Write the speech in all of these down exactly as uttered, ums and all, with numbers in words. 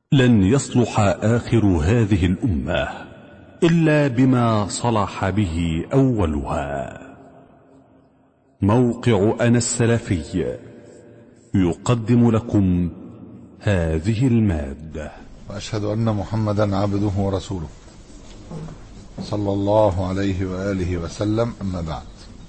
لن يصلح آخر هذه الأمة إلا بما صلح به أولها. موقع أنا السلفي يقدم لكم هذه المادة. وأشهد أن محمدا عبده ورسوله صلى الله عليه وآله وسلم. أما بعد،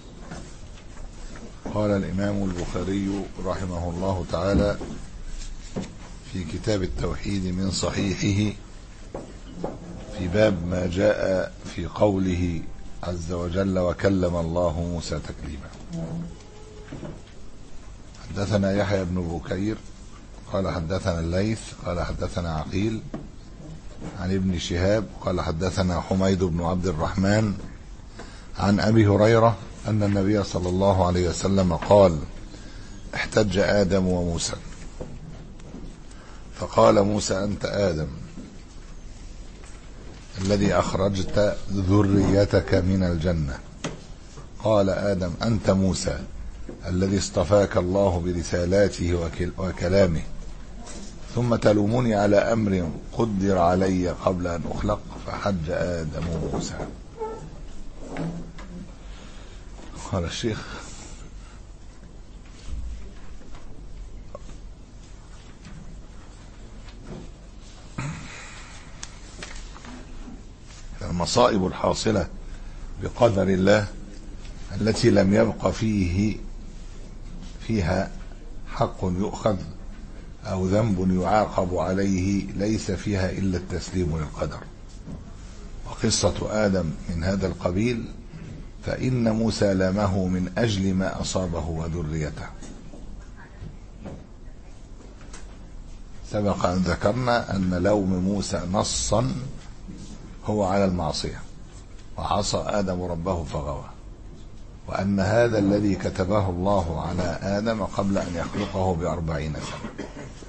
قال الإمام البخاري رحمه الله تعالى في كتاب التوحيد من صحيحه في باب ما جاء في قوله عز وجل: وكلم الله موسى تكليما. حدثنا يحيى بن بكير قال حدثنا الليث قال حدثنا عقيل عن ابن شهاب قال حدثنا حميد بن عبد الرحمن عن أبي هريرة أن النبي صلى الله عليه وسلم قال: احتج آدم وموسى فقال موسى: أنت آدم الذي أخرجت ذريتك من الجنة. قال آدم: أنت موسى الذي اصطفاك الله برسالاته وكلامه. ثم تلومني على أمر قدر علي قبل أن أخلق. فحج آدم موسى. قال الشيخ: المصائب الحاصلة بقدر الله التي لم يبق فيه فيها حق يؤخذ أو ذنب يعاقب عليه ليس فيها إلا التسليم للقدر. وقصة آدم من هذا القبيل، فإن موسى لامه من أجل ما أصابه وذريته. سبق أن ذكرنا أن لوم موسى نصا هو على المعصية، وعصى آدم ربه فغوى، وأن هذا الذي كتبه الله على آدم قبل أن يخلقه بأربعين سنة،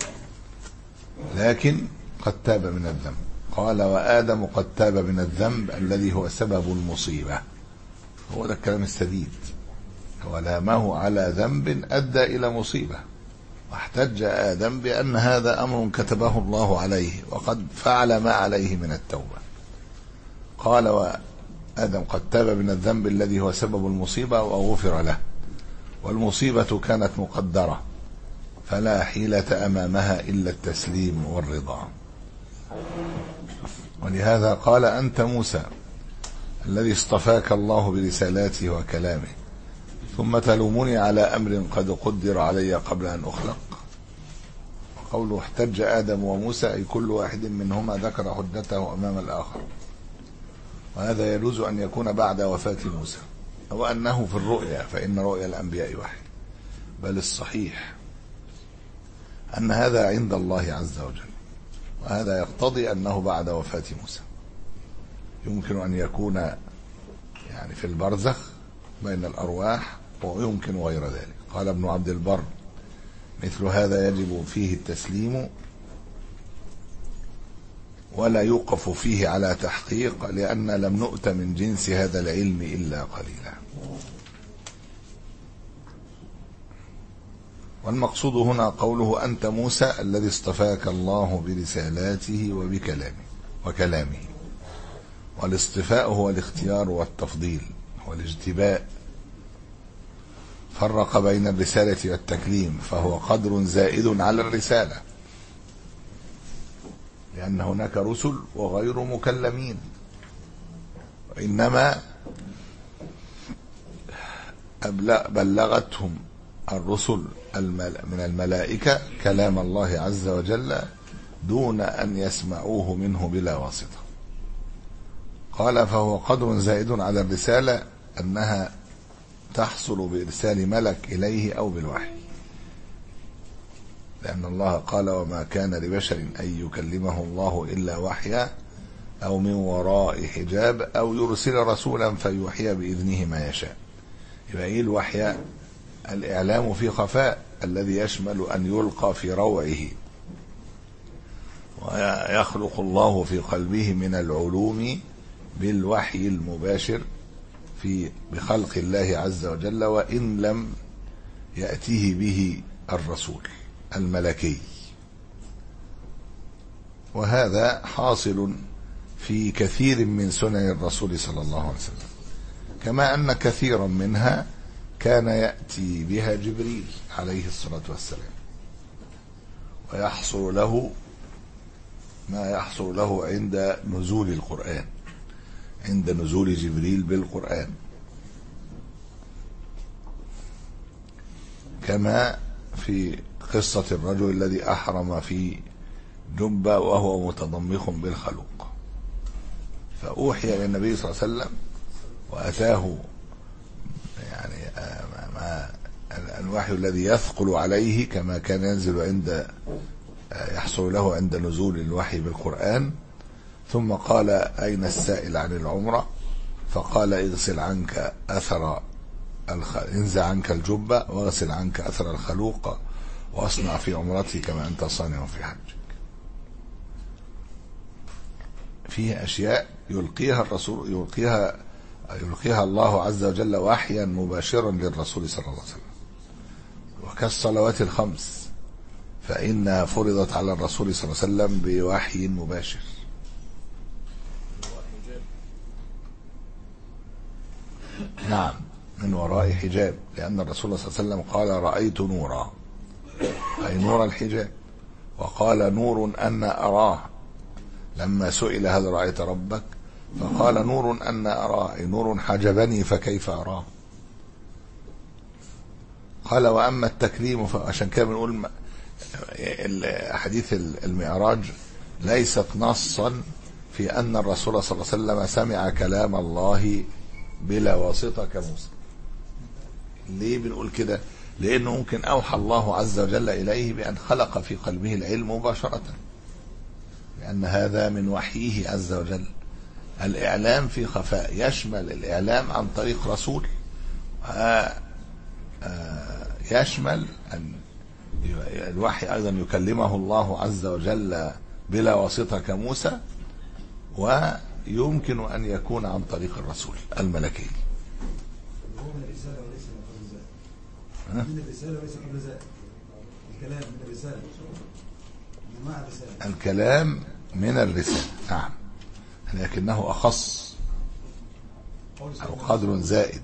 لكن قد تاب من الذنب. قال: وآدم قد تاب من الذنب الذي هو سبب المصيبة. هو ده الكلام السديد. ولامه على ذنب أدى إلى مصيبة، واحتج آدم بأن هذا أمر كتبه الله عليه وقد فعل ما عليه من التوبة. قال: وآدم قد تاب من الذنب الذي هو سبب المصيبة وغفر له، والمصيبة كانت مقدرة فلا حيلة أمامها إلا التسليم والرضا. ولهذا قال: أنت موسى الذي اصطفاك الله برسالاته وكلامه. ثم تلومني على أمر قد قدر علي قبل أن أخلق. وقوله احتج آدم وموسى أي كل واحد منهما ذكر حجته أمام الآخر، وهذا يجوز أن يكون بعد وفاة موسى أو أنه في الرؤيا، فإن رؤيا الأنبياء وحي. بل الصحيح أن هذا عند الله عز وجل، وهذا يقتضي أنه بعد وفاة موسى. يمكن أن يكون يعني في البرزخ بين الأرواح، ويمكن غير ذلك. قال ابن عبد البر: مثل هذا يجب فيه التسليم ولا يوقف فيه على تحقيق، لأن لم نؤت من جنس هذا العلم إلا قليلا. والمقصود هنا قوله: أنت موسى الذي اصطفاك الله برسالاته وبكلامه وكلامه. والاصطفاء هو الاختيار والتفضيل والاجتباء. فرق بين الرسالة والتكليم، فهو قدر زائد على الرسالة، لأن هناك رسل وغير مكلمين، وإنما بلغتهم الرسل من الملائكة كلام الله عز وجل دون أن يسمعوه منه بلا واسطة. قال: فهو قدر زائد على الرسالة، أنها تحصل بإرسال ملك إليه أو بالوحي، لأن الله قال: وما كان لبشر أن يكلمه الله إلا وحيا أو من وراء حجاب أو يرسل رسولا فيوحي بإذنه ما يشاء. يبقى إيه الوحي؟ الإعلام في خفاء الذي يشمل أن يلقى في روعه، ويخلق الله في قلبه من العلوم بالوحي المباشر في بخلق الله عز وجل، وإن لم يأتيه به الرسول الملكي. وهذا حاصل في كثير من سنن الرسول صلى الله عليه وسلم، كما أن كثيرا منها كان يأتي بها جبريل عليه الصلاة والسلام، ويحصل له ما يحصل له عند نزول القرآن، عند نزول جبريل بالقرآن، كما في قصة الرجل الذي أحرم في جبة وهو متضمخ بالخلوق، فأوحي للنبي صلى الله عليه وسلم وأتاه يعني ما الوحي الذي يثقل عليه كما كان ينزل عند يحصل له عند نزول الوحي بالقرآن. ثم قال: أين السائل عن العمرة؟ فقال: اغسل عنك أثر الخ... انزع عنك الجبة واغسل عنك أثر الخلوق واصنع في عمرتي كما أنت صانع في حجك. فيه أشياء يلقيها الرسول يلقيها يلقيها الله عز وجل وحيا مباشرا للرسول صلى الله عليه وسلم، وكالصلوات الخمس فإنها فرضت على الرسول صلى الله عليه وسلم بوحي مباشر. نعم، من وراء حجاب، لأن الرسول صلى الله عليه وسلم قال: رأيت نورا، أي نور الحجاب، وقال: نور أن أراه، لما سئل: هل رأيت ربك؟ فقال: نور أن أراه، أي نور حجبني فكيف أراه. قال: وأما التكليم، فعشان كده بنقول حديث المعراج ليست نصا في أن الرسول صلى الله عليه وسلم سمع كلام الله بلا واسطة كموسى. ليه بنقول كده؟ لأنه ممكن أوحى الله عز وجل إليه بأن خلق في قلبه العلم مباشرة، لأن هذا من وحيه عز وجل. الإعلام في خفاء يشمل الإعلام عن طريق رسول، يشمل أن الوحي أيضا يكلمه الله عز وجل بلا واسطة كموسى، ويمكن أن يكون عن طريق الرسول الملكي. هو من الرسالة وليس من قبل ذلك. من الرسالة وليس قبل ذلك. الكلام من الرسالة. من مع الرسالة. الكلام من الرسالة، نعم، لكنه أخص أو قدر زائد.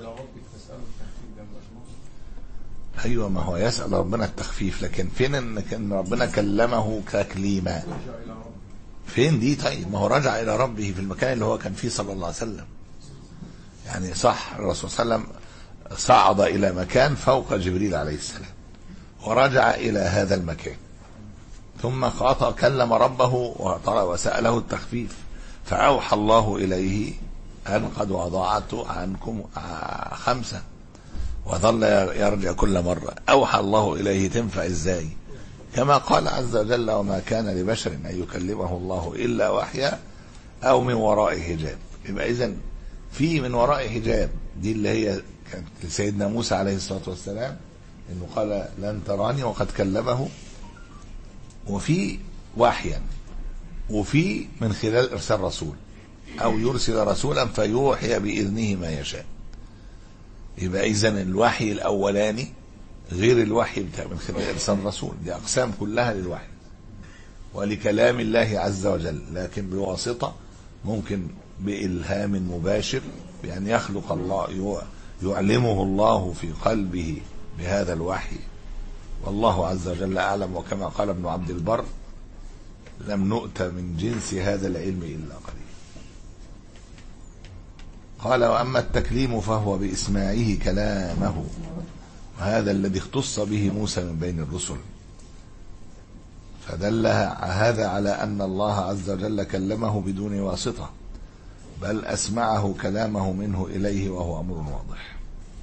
أيوة، ما هو يسأل ربنا التخفيف، لكن فين إن ربنا كلمه تكليما؟ فين دي؟ طيب ما هو رجع إلى ربه في المكان اللي هو كان فيه صلى الله عليه وسلم. يعني صح، الرسول صلى الله عليه وسلم صعد إلى مكان فوق جبريل عليه السلام ورجع إلى هذا المكان، ثم خاطب كلم ربه وسأله التخفيف، فأوحى الله إليه أن قد وضعت عنكم خمسة، وظل يرجع كل مرة. أوحى الله إليه تنفع إزاي؟ كما قال عز وجل: وما كان لبشر أن يكلمه الله إلا وحيا أو من وراء حجاب. يبقى إذن في من وراء حجاب دي اللي هي كانت لسيدنا موسى عليه الصلاة والسلام، إنه قال: لن تراني، وقد كلمه، وفي وحيا، وفي من خلال إرسال رسول أو يرسل رسولا فيوحي بإذنه ما يشاء. يبقى إذن الوحي الأولاني غير الوحي بتاع من خلال إرسال رسول، دي أقسام كلها للوحي ولكلام الله عز وجل، لكن بواسطة ممكن بإلهام مباشر، بأن يخلق الله، يعلمه الله في قلبه بهذا الوحي، والله عز وجل أعلم. وكما قال ابن عبد البر: لم نؤت من جنس هذا العلم إلا قليل. قال: وأما التكليم فهو بإسماعه كلامه، وهذا الذي اختص به موسى من بين الرسل، فدل هذا على أن الله عز وجل كلمه بدون واسطة، بل أسمعه كلامه منه إليه، وهو أمر واضح.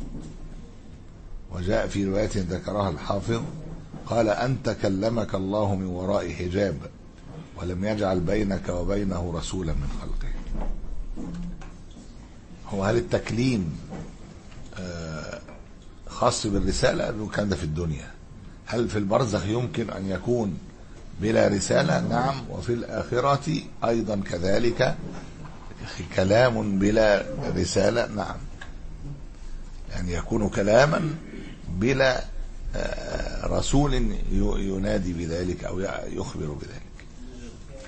وجاء في رواية ذكرها الحافظ قال: أنت كلمك الله من وراء حجاب، ولم يجعل بينك وبينه رسولا من خلقه. هو هل التكليم خاص بالرسالة؟ أنه كان ده في الدنيا. هل في البرزخ يمكن أن يكون بلا رسالة؟ نعم. وفي الآخرة أيضا كذلك كلام بلا رسالة، نعم، يعني يكون كلاما بلا رسول ينادي بذلك أو يخبر بذلك.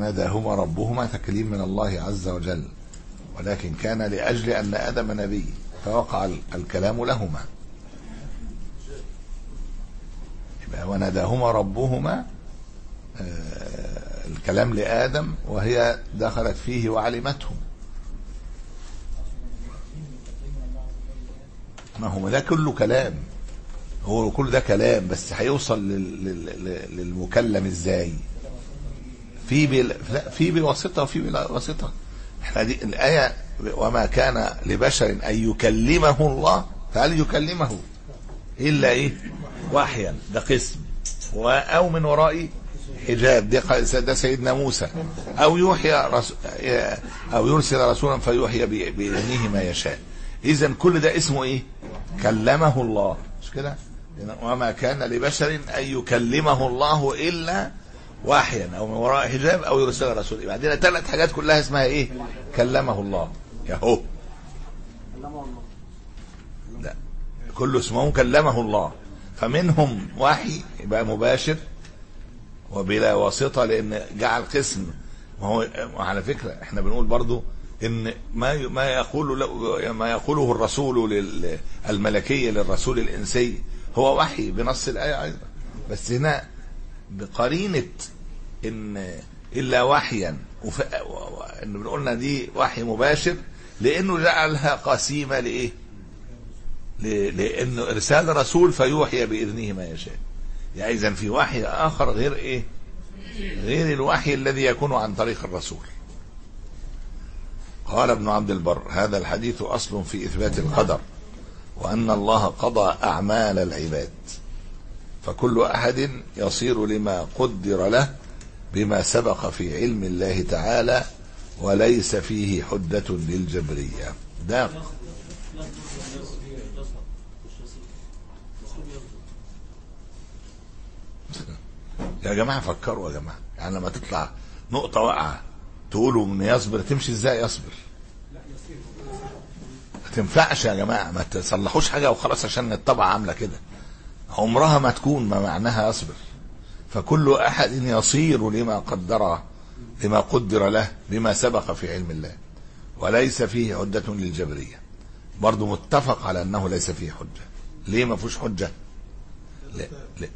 وناداهما ربهما تكليم من الله عز وجل، ولكن كان لأجل أن آدم نبي فوقع الكلام لهما. وناداهما ربهما الكلام لآدم وهي دخلت فيه وعلمته. ما هو ده كله كلام، هو كل ده كلام، بس هيوصل للمكلم ازاي؟ في بال... في بواسطه وفي بلا واسطه. احنا دي الايه وما كان لبشر ان يكلمه الله، فهل يكلمه الا ايه؟ وحيا، ده قسم، او من وراء حجاب، ده سيدنا موسى، او يوحي رسول او يرسل رسولا فيوحي باذنه ما يشاء. اذا كل ده اسمه ايه؟ كلمه الله، مش كده؟ وما كان لبشر ان يكلمه الله الا وحيا او من وراء حجاب او يرسل رسول. يبقى عندنا ثلاث حاجات كلها اسمها ايه؟ كلمه الله. ياهو لا، كله اسمه كلمه الله. فمنهم وحي يبقى مباشر وبلا واسطه، لان جعل قسم. ما هو على فكره احنا بنقول برضو ان ما ما يقول ما يقوله الرسول الملكي للرسول الانسي هو وحي بنص الايه ايضا، بس هنا بقرينه ان الا وحيا، ان بنقولنا دي وحي مباشر لانه جعلها قسيمه لايه؟ لانه ارسال رسول فيوحي باذنه ما يشاء. يعني اذا في وحي اخر غير ايه؟ غير الوحي الذي يكون عن طريق الرسول. قال ابن عبد البر: هذا الحديث أصل في إثبات القدر، وأن الله قضى أعمال العباد، فكل أحد يصير لما قدر له بما سبق في علم الله تعالى، وليس فيه حدة للجبرية. ده يا جماعة فكروا يا جماعة، يعني لما تطلع نقطة واقعة تقولوا ان يصبر، تمشي ازاي يصبر؟ ما تنفعش يا جماعة، ما تصلحوش حاجة وخلاص عشان الطبعة عاملة كده، عمرها ما تكون ما معناها يصبر. فكل احد يصير لما قدر لما قدر له بما سبق في علم الله، وليس فيه حجة للجبرية. برضو متفق على انه ليس فيه حجة. ليه ما فيهوش حجة؟ لا لا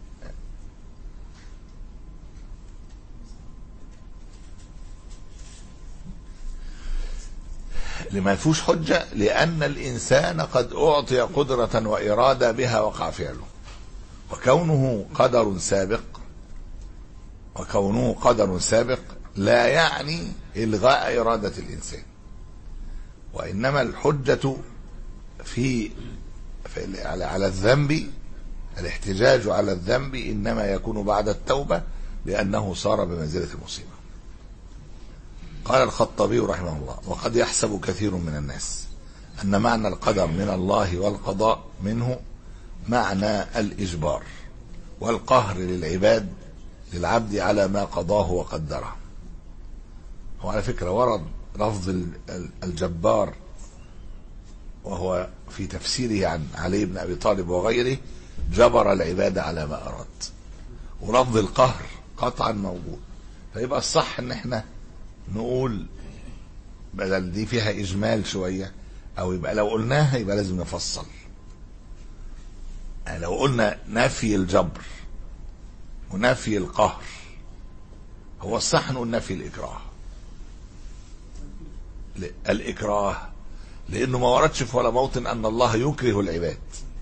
لما فيهوش حجة لأن الإنسان قد أعطي قدرة وإرادة بها وقع فعله، وكونه قدر سابق وكونه قدر سابق لا يعني إلغاء إرادة الإنسان، وإنما الحجة في, في على الذنب، الاحتجاج على الذنب إنما يكون بعد التوبة لأنه صار بمنزلة المصيبة. قال الخطابي رحمه الله: وقد يحسب كثير من الناس أن معنى القدر من الله والقضاء منه معنى الإجبار والقهر للعباد للعبد على ما قضاه وقدره. وعلى فكرة ورد لفظ الجبار وهو في تفسيره عن علي بن أبي طالب وغيره جبر العباد على ما أراد، ولفظ القهر قطعا موجود. فيبقى الصح ان احنا نقول بدل دي فيها إجمال شوية، أو يبقى لو قلناها يبقى لازم نفصل. يعني لو قلنا نفي الجبر ونفي القهر، هو الصح نقول نفي الإكراه. الإكراه لأنه ما وردش في ولا موطن أن الله يكره العباد،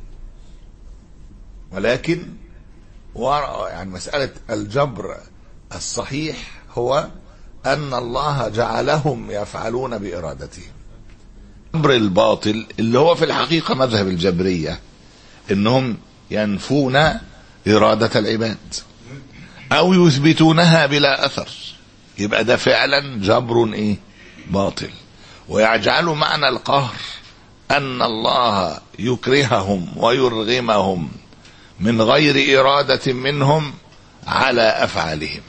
ولكن يعني مسألة الجبر الصحيح هو أن الله جعلهم يفعلون بإرادتهم. الجبر الباطل اللي هو في الحقيقة مذهب الجبرية إنهم ينفون إرادة العباد أو يثبتونها بلا أثر، يبقى ده فعلا جبر إيه؟ باطل. ويجعل معنى القهر أن الله يكرههم ويرغمهم من غير إرادة منهم على أفعالهم،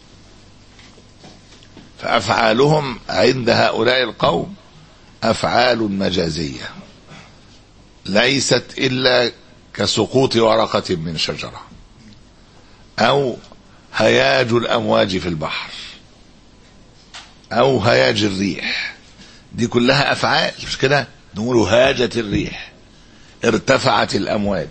فأفعالهم عند هؤلاء القوم أفعال مجازية ليست إلا كسقوط ورقة من شجرة أو هياج الأمواج في البحر. أو هياج الريح، دي كلها أفعال مش كده؟ نقول هاجت الريح، ارتفعت الأمواج،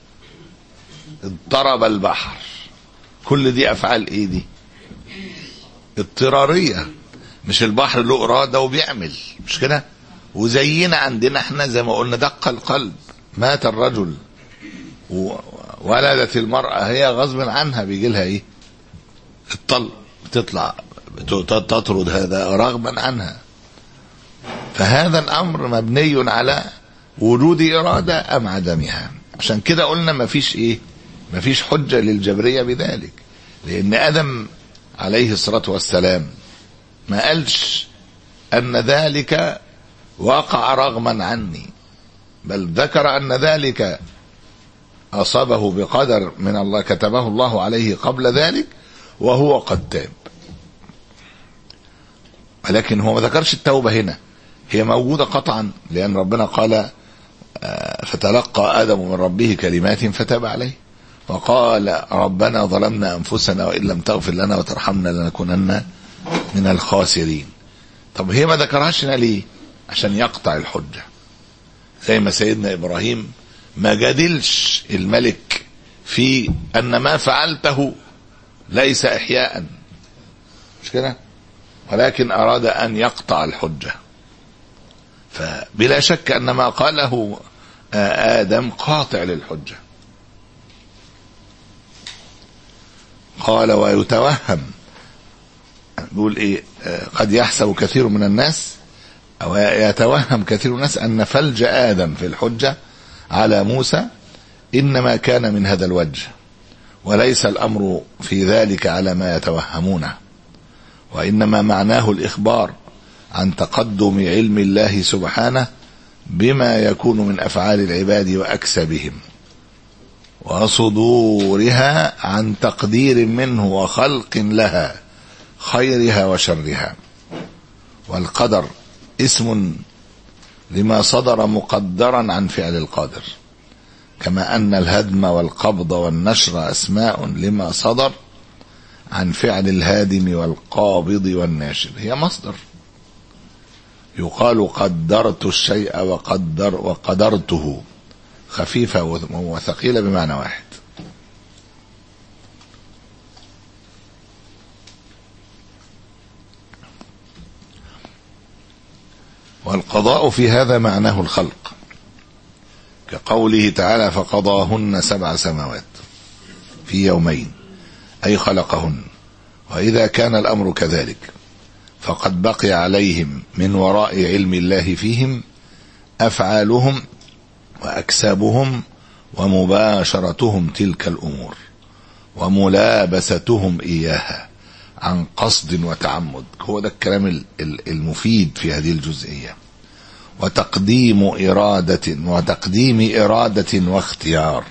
اضطرب البحر، كل دي أفعال إيه دي؟ اضطرارية. مش البحر له إرادة وبيعمل مش كده؟ وزينا عندنا احنا زي ما قلنا دق القلب، مات الرجل وولدت المرأة، هي غصب عنها بيجي لها ايه؟ الطلق، بتطلع تطرد هذا رغبا عنها. فهذا الأمر مبني على وجود إرادة أم عدمها. عشان كده قلنا ما فيش ايه؟ ما فيش حجة للجبرية بذلك، لأن آدم عليه الصلاة والسلام ما قالش أن ذلك وقع رغما عني، بل ذكر أن ذلك أصابه بقدر من الله كتبه الله عليه قبل ذلك وهو قد تاب. ولكن هو ما ذكرش التوبة هنا، هي موجودة قطعا، لأن ربنا قال فتلقى آدم من ربه كلمات فتاب عليه، وقال ربنا ظلمنا أنفسنا وإن لم تغفر لنا وترحمنا لنكونن من الخاسرين. طب هي ما ذكرهاش هنا ليه؟ عشان يقطع الحجة، زي ما سيدنا إبراهيم ما جادلش الملك في أن ما فعلته ليس إحياء مش كده، ولكن أراد أن يقطع الحجة. فبلا شك أن ما قاله آدم قاطع للحجة. قال ويتوهم، بيقول إيه؟ قد يحسب كثير من الناس أو يتوهم كثير من الناس أن فلج آدم في الحجة على موسى إنما كان من هذا الوجه، وليس الأمر في ذلك على ما يتوهمونه، وإنما معناه الإخبار عن تقدم علم الله سبحانه بما يكون من أفعال العباد وأكسبهم وصدورها عن تقدير منه وخلق لها خيرها وشرها. والقدر اسم لما صدر مقدرا عن فعل القادر، كما أن الهدم والقبض والنشر أسماء لما صدر عن فعل الهادم والقابض والناشر. هي مصدر، يقال قدرت الشيء وقدر وقدرته، خفيفة وثقيلة بمعنى واحد. والقضاء في هذا معناه الخلق، كقوله تعالى فقضاهن سبع سماوات في يومين، أي خلقهن. وإذا كان الأمر كذلك فقد بقي عليهم من وراء علم الله فيهم أفعالهم وأكسابهم ومباشرتهم تلك الأمور وملابستهم إياها عن قصد وتعمد. هو ده الكلام المفيد في هذه الجزئية. وتقديم إرادة وتقديم إرادة واختيار،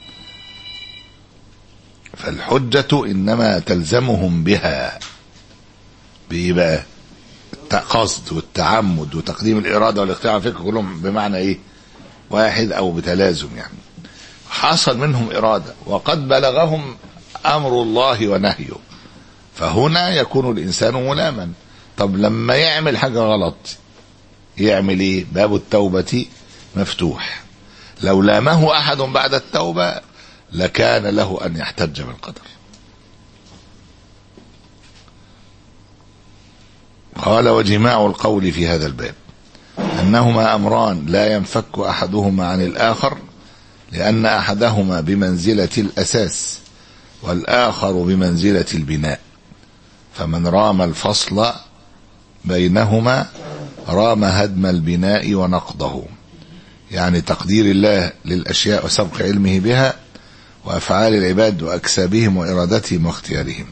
فالحجة إنما تلزمهم بها بيبقى القصد والتعمد وتقديم الإرادة والاختيار، فكرة كلهم بمعنى إيه واحد أو بتلازم. يعني حصل منهم إرادة وقد بلغهم أمر الله ونهيه، فهنا يكون الإنسان ملاما. طب لما يعمل حاجة غلط يعمل إيه؟ باب التوبة مفتوح. لو لامه أحد بعد التوبة لكان له أن يحتج بالقدر. قال وجماع القول في هذا الباب أنهما أمران لا ينفك أحدهما عن الآخر، لأن أحدهما بمنزلة الأساس والآخر بمنزلة البناء، فمن رام الفصل بينهما رام هدم البناء ونقضه، يعني تقدير الله للأشياء وسبق علمه بها وأفعال العباد وأكسابهم وإرادتهم واختيارهم.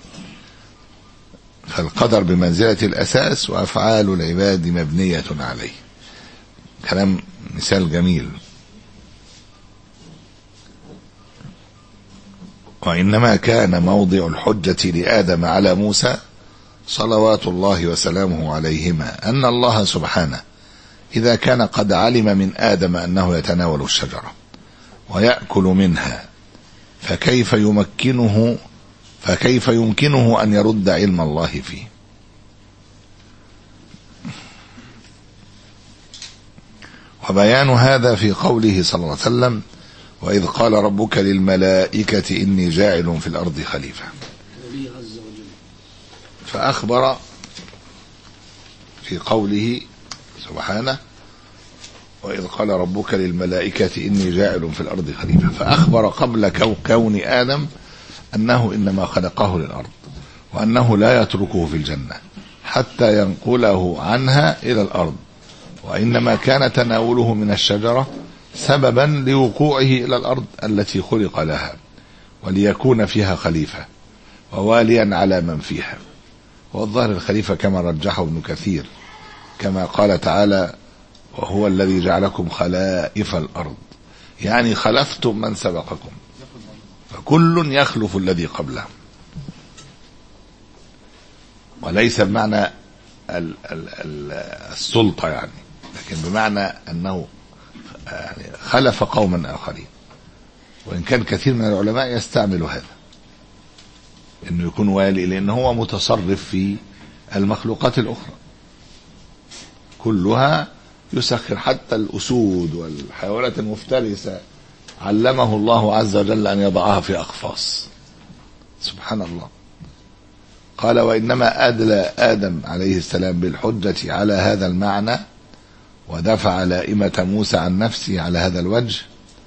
فالقدر بمنزلة الأساس وأفعال العباد مبنية عليه. كلام مثال جميل. وإنما كان موضع الحجة لآدم على موسى صلوات الله وسلامه عليهما أن الله سبحانه إذا كان قد علم من آدم أنه يتناول الشجرة ويأكل منها فكيف يمكنه فكيف يمكنه أن يرد علم الله فيه؟ وبيان هذا في قوله صلى الله عليه وسلم: وإذ قال ربك للملائكة إني جاعل في الأرض خليفة. فأخبر في قوله سبحانه: وإذ قال ربك للملائكة إني جاعل في الأرض خليفة، فأخبر قبل كون آدم أنه إنما خلقه للأرض، وأنه لا يتركه في الجنة حتى ينقله عنها إلى الأرض، وإنما كان تناوله من الشجرة سببا لوقوعه إلى الأرض التي خلق لها، وليكون فيها خليفة وواليا على من فيها. والظاهر الخليفة كما رجحه ابن كثير، كما قال تعالى: وهو الذي جعلكم خلائف الأرض، يعني خلفتم من سبقكم، فكل يخلف الذي قبله. وليس بمعنى ال ال ال السلطة يعني، لكن بمعنى أنه يعني خلف قوما آخرين. وإن كان كثير من العلماء يستعمل هذا، أنه يكون والي، لأنه هو متصرف في المخلوقات الأخرى كلها، يسخر حتى الأسود والحيوانات المفترسة علمه الله عز وجل أن يضعها في أقفاص. سبحان الله. قال: وإنما أدلى آدم عليه السلام بالحجة على هذا المعنى، ودفع لائمة موسى عن نفسه على هذا الوجه،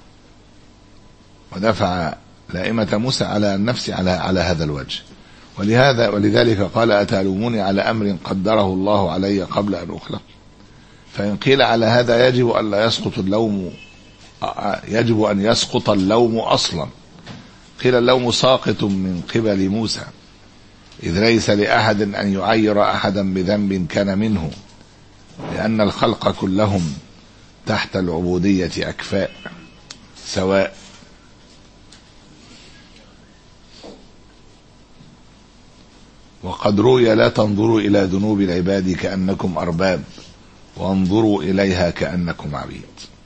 ودفع لائمة موسى على النفس على على هذا الوجه. ولهذا ولذلك قال: أتلوموني على أمر قدره الله علي قبل أن أخلق. فإن قيل على هذا يجب أن لا يسقط اللوم، يجب أن يسقط اللوم أصلا. قيل: اللوم ساقط من قبل موسى، إذ ليس لأحد أن يعير أحدا بذنب كان منه، لأن الخلق كلهم تحت العبودية أكفاء سواء. وقد روي: لا تنظروا إلى ذنوب العباد كأنكم أرباب، وانظروا إليها كأنكم عبيد.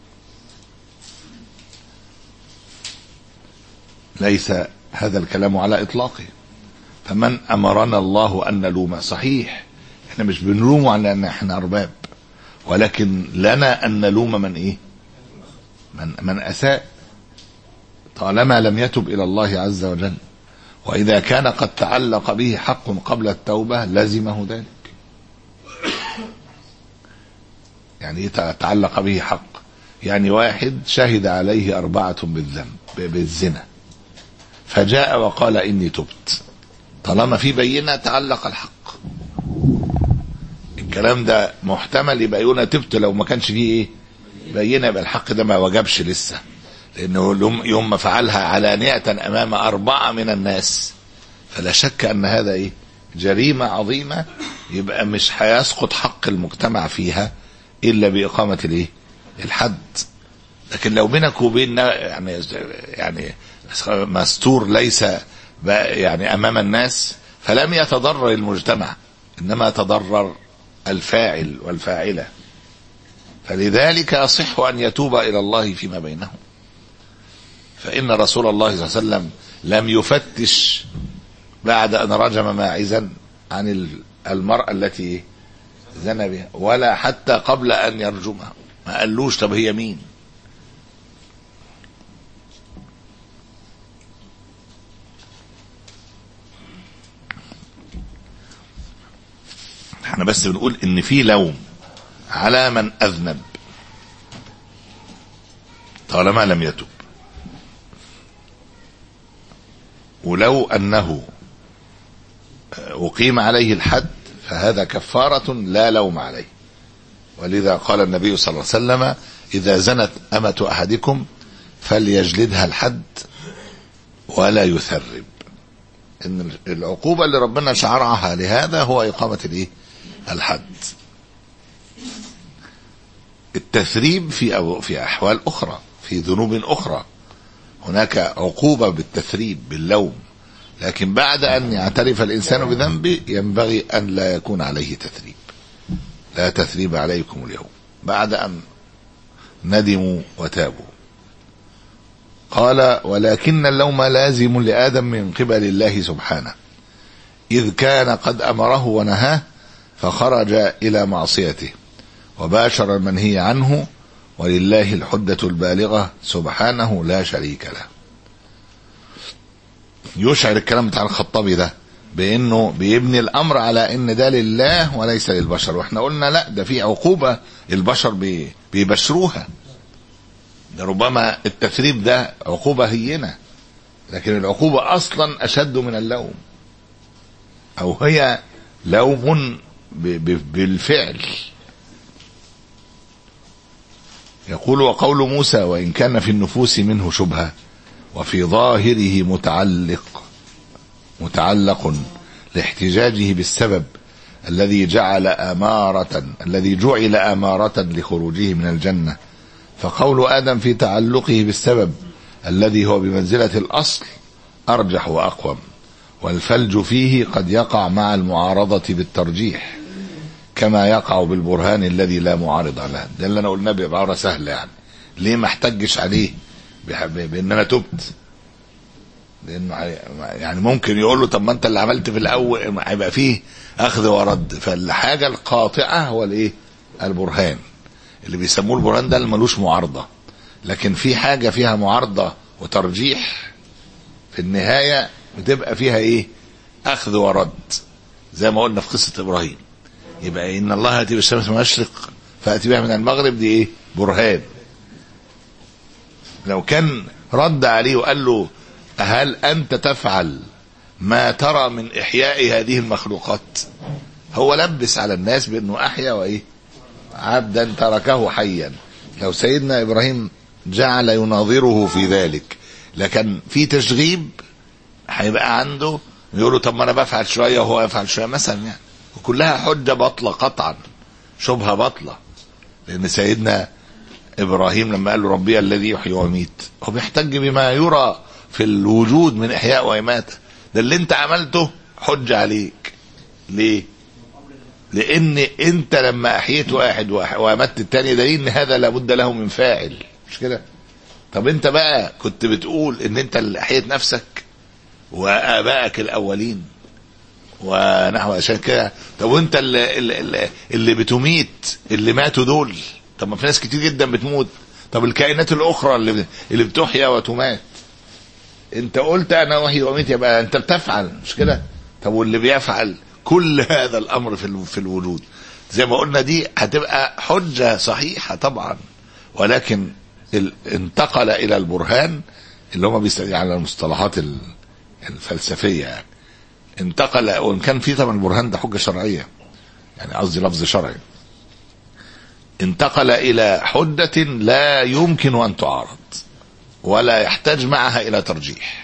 ليس هذا الكلام على إطلاقه. فمن أمرنا الله أن نلوم؟ صحيح احنا مش بنلوم على أن احنا أرباب، ولكن لنا أن نلوم من إيه؟ من, من أساء، طالما لم يتب إلى الله عز وجل. وإذا كان قد تعلق به حق قبل التوبة لزمه ذلك. يعني تعلق به حق، يعني واحد شهد عليه أربعة بالذنب بالزنا، فجاء وقال إني تبت، طالما في بينة تعلق الحق. الكلام ده محتمل يبقى يقولنا تبت لو ما كانش فيه ايه بينة، يبقى الحق ده ما وجبش لسه، لأنه يوم ما فعلها علانية أمام أربعة من الناس، فلا شك أن هذا ايه جريمة عظيمة، يبقى مش هيسقط حق المجتمع فيها إلا بإقامة الايه الحد. لكن لو بينك وبين يعني يعني مستور ليس يعني أمام الناس، فلم يتضرر المجتمع، إنما تضرر الفاعل والفاعلة. فلذلك يصح أن يتوب إلى الله فيما بينهم. فإن رسول الله صلى الله عليه وسلم لم يفتش بعد أن رجم ماعزا عن المرأة التي زنى بها، ولا حتى قبل أن يرجمها ما قالوش طب هي مين. احنا بس بنقول ان في لوم على من اذنب طالما لم يتب، ولو انه اقيم عليه الحد فهذا كفارة لا لوم عليه. ولذا قال النبي صلى الله عليه وسلم: اذا زنت امة احدكم فليجلدها الحد ولا يثرب. ان العقوبة اللي ربنا شرعها لهذا هو اقامة الايه الحد. التثريب في أو في احوال اخرى، في ذنوب اخرى هناك عقوبة بالتثريب باللوم، لكن بعد ان يعترف الانسان بذنبه ينبغي ان لا يكون عليه تثريب. لا تثريب عليكم اليوم، بعد ان ندموا وتابوا. قال: ولكن اللوم لازم لآدم من قبل الله سبحانه، إذ كان قد أمره ونهاه فخرج إلى معصيته وباشر المنهي عنه، ولله الحجة البالغة سبحانه لا شريك له. يشعر الكلام بتاع الخطابي ده بانه بيبني الامر على ان ده لله وليس للبشر، واحنا قلنا لا، ده في عقوبة البشر بي بيبشروها، ده ربما التثريب ده عقوبة هينة، لكن العقوبة اصلا اشد من اللوم، او هي لوم بالفعل. يقول وقول موسى وإن كان في النفوس منه شبهة وفي ظاهره متعلق متعلق لاحتجاجه بالسبب الذي جعل أمارة الذي جعل أمارة لخروجه من الجنة، فقول آدم في تعلقه بالسبب الذي هو بمنزلة الأصل أرجح وأقوم، والفلج فيه قد يقع مع المعارضة بالترجيح كما يقع بالبرهان الذي لا معارض له. ده اللي انا قلنا بعبارة سهلة، يعني ليه ما احتجش عليه بان انا تبت؟ لانه يعني ممكن يقول له طب ما انت اللي عملت في الاول، هيبقى فيه اخذ ورد. فالحاجة القاطعة هو الايه؟ البرهان، اللي بيسموه البرهان ده اللي ملوش معارضة. لكن في حاجة فيها معارضة وترجيح في النهاية بتبقى فيها ايه؟ اخذ ورد، زي ما قلنا في قصة ابراهيم. يبقى ان الله ياتي بالشمس من المشرق فاتي بها من المغرب، دي ايه؟ برهان. لو كان رد عليه وقال له هل انت تفعل ما ترى من احياء هذه المخلوقات؟ هو لبس على الناس بانه احيا وايه؟ عبدا تركه حيا. لو سيدنا ابراهيم جعل يناظره في ذلك لكن في تشغيب، هيبقى عنده يقول له طب ما انا بفعل شويه وهو يفعل شويه مثلا، يعني وكلها حجه باطله قطعا، شبهه باطله. لان سيدنا ابراهيم لما قال له ربي الذي يحيي ويميت، هو بيحتج بما يرى في الوجود من احياء واماته. ده اللي انت عملته حجه عليك. ليه؟ لان انت لما احييت واحد وامت الثاني دليل ان هذا لابد له من فاعل، مش كده؟ طب انت بقى كنت بتقول ان انت اللي احييت نفسك وابائك الاولين ونحو عشان كده. طب وانت اللي, اللي, اللي بتميت اللي ماتوا دول، طب ما في ناس كتير جدا بتموت. طب الكائنات الاخرى اللي اللي بتحيا وتمات، انت قلت انا وحي وميت، يبقى انت بتفعل، مش كده؟ طب واللي بيفعل كل هذا الامر في في الوجود، زي ما قلنا دي هتبقى حجه صحيحه طبعا، ولكن انتقل الى البرهان اللي هم بيستدعي على المصطلحات الفلسفيه، يعني انتقل. وان كان في طبعا البرهان ده حجه شرعيه، يعني قصدي لفظ شرعي، انتقل الى حجه لا يمكن ان تعارض ولا يحتاج معها الى ترجيح.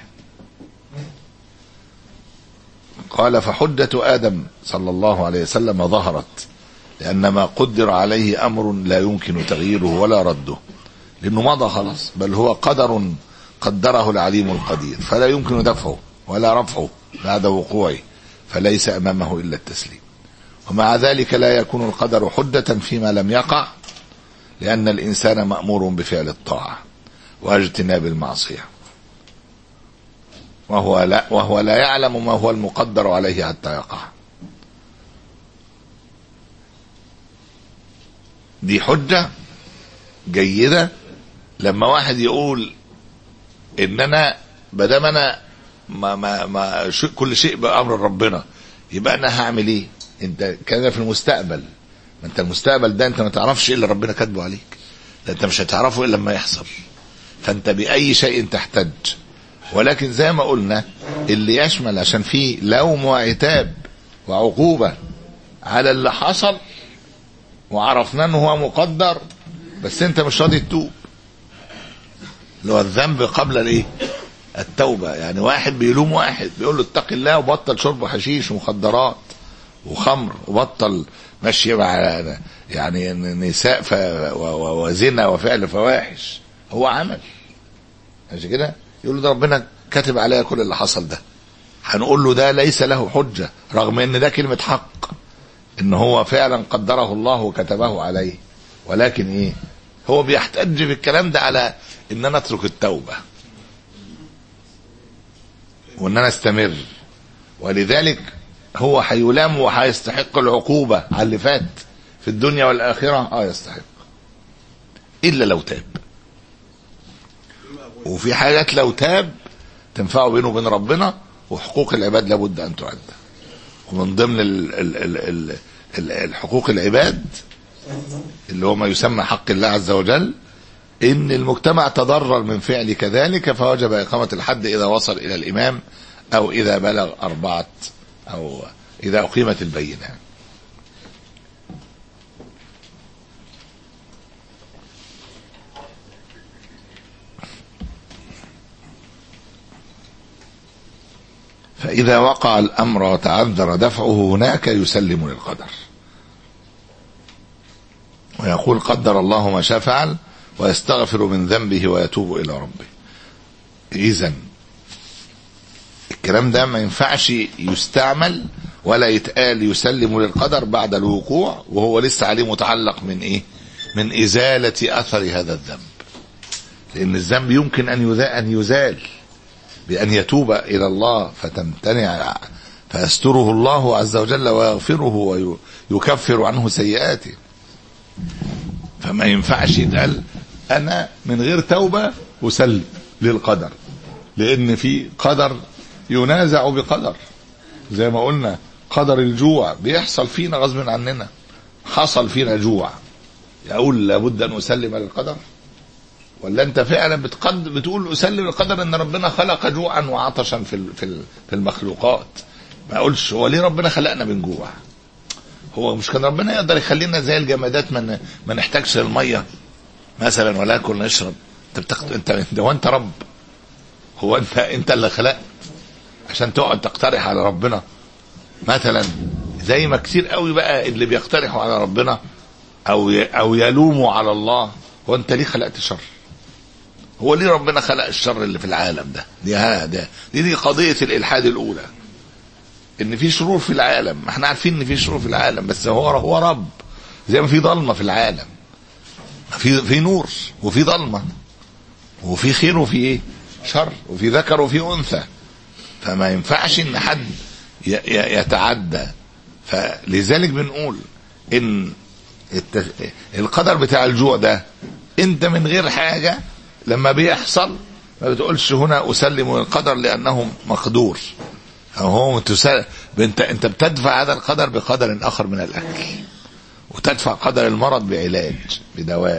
قال فحجة آدم صلى الله عليه وسلم ظهرت لأن ما قدر عليه أمر لا يمكن تغييره ولا رده، لأنه مضى خلاص، بل هو قدر قدره العليم القدير فلا يمكن دفعه ولا رفعه بعد وقوعه، فليس أمامه إلا التسليم. ومع ذلك لا يكون القدر حجة فيما لم يقع، لأن الإنسان مأمور بفعل الطاعة واجتناب المعصية، وهو لا, وهو لا يعلم ما هو المقدر عليه حتى يقع. دي حجة جيدة لما واحد يقول ان انا بدام انا ما ما ما كل شيء بأمر ربنا، يبقى انا هعمل ايه؟ انت كان في المستقبل، ما انت المستقبل ده انت ما تعرفش الا ربنا كاتبه عليك، ده انت مش هتعرفه الا لما يحصل، فانت بأي شيء تحتج. ولكن زي ما قلنا اللي يشمل، عشان فيه لوم وعتاب وعقوبة على اللي حصل وعرفنا انه هو مقدر، بس انت مش راضي تتوب، اللي هو الذنب قبل الايه؟ التوبة. يعني واحد بيلوم واحد بيقول له اتق الله وبطل شرب حشيش ومخدرات وخمر وبطل ماشي مع يعني نساء وزنا وفعل فواحش، هو عمل ماشي كده، يقول له ده ربنا كاتب عليها كل اللي حصل ده، هنقول له ده ليس له حجة، رغم ان ده كلمة حق، ان هو فعلا قدره الله وكتبه عليه، ولكن ايه؟ هو بيحتج بالكلام ده على ان انا اترك التوبة وان انا استمر، ولذلك هو هيلام وهيستحق العقوبة على اللي فات في الدنيا والآخرة. اه يستحق. الا لو تاب. وفي حاجات لو تاب تنفعه بينه وبين ربنا، وحقوق العباد لابد ان تعد. ومن ضمن ال ال ال ال ال الحقوق العباد اللي هو ما يسمى حق الله عز وجل، ان المجتمع تضرر من فعل كذلك فوجب اقامة الحد اذا وصل الى الامام او اذا بلغ اربعة او اذا اقيمت البينة. فإذا وقع الأمر وتعذر دفعه هناك يسلم للقدر ويقول قدر الله ما شاء فعل، ويستغفر من ذنبه ويتوب إلى ربه. إذن الكلام ده ما ينفعش يستعمل ولا يتقال يسلم للقدر بعد الوقوع وهو لسه عليه متعلق من إيه؟ من إزالة أثر هذا الذنب، لأن الذنب يمكن أن يزال بأن يتوب إلى الله فتمتنع فيستره الله عز وجل ويغفره ويكفر عنه سيئاته. فما ينفعش يتقال أنا من غير توبة أسلم للقدر، لأن في قدر ينازع بقدر. زي ما قلنا قدر الجوع بيحصل فينا غصب عننا، حصل فينا جوع، يقول لابد أن أسلم للقدر؟ ولا انت فعلا بتقد بتقول اسلم القدر ان ربنا خلق جوعا وعطشا في في في المخلوقات؟ ما اقولش هو ليه ربنا خلقنا من جوع؟ هو مش كان ربنا يقدر يخلينا زي الجمادات ما ما نحتاجش الميه مثلا ولا ناكل نشرب؟ انت بتاخد انت هو انت رب؟ هو انت انت اللي خلقت عشان تقعد تقترح على ربنا مثلا؟ زي ما كتير قوي بقى اللي بيقترحوا على ربنا او او يلوموا على الله، هو انت ليه خلقت شر؟ هو ليه ربنا خلق الشر اللي في العالم ده؟ دي هذا دي, دي قضية الإلحاد الأولى، إن في شرور في العالم. احنا عارفين إن في شرور في العالم، بس هو هو رب. زي ما في ضلمة في العالم، في في نور وفي ضلمة، وفي خير وفي إيه؟ شر، وفي ذكر وفي أنثى. فما ينفعش إن حد يتعدى. فلذلك بنقول إن القدر بتاع الجوع ده أنت من غير حاجة لما بيحصل ما بتقولش هنا أسلم القدر لأنه مقدور. هو انت انت بتدفع هذا القدر بقدر آخر من الأكل، وتدفع قدر المرض بعلاج بدواء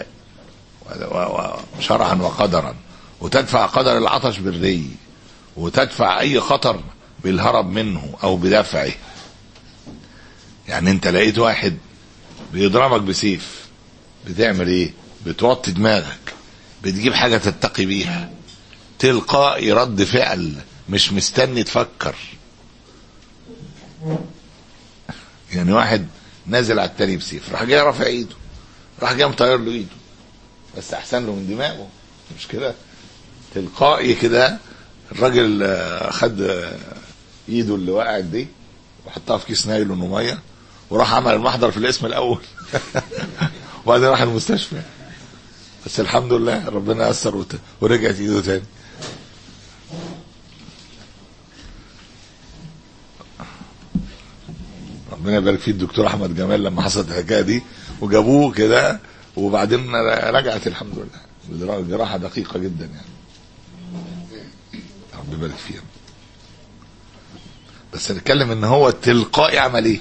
شرعا وقدرا، وتدفع قدر العطش بالري، وتدفع أي خطر بالهرب منه أو بدفعه. يعني انت لقيت واحد بيضربك بسيف، بتعمل ايه؟ بتوطي دماغك، بتجيب حاجة تتقي بيها، تلقائي رد فعل، مش مستني تفكر. يعني واحد نازل على التاني بسيف، راح جاي رافع ايده، راح جاي مطير له ايده، بس احسن له من دماغه، مش كده؟ تلقائي كده الراجل خد ايده اللي وقعت دي وحطها في كيس نايلون وميه، وراح عمل المحضر في الاسم الاول وبعدين راح المستشفى، بس الحمد لله ربنا يسر ورجعت ايده تاني. ربنا يبارك فيه الدكتور احمد جمال لما حصلت الحكايه دي وجابوه كده، وبعدين رجعت الحمد لله. جراحه دقيقه جدا يعني، ربنا يبارك فيه. بس نتكلم ان هو تلقائي عمل ايه؟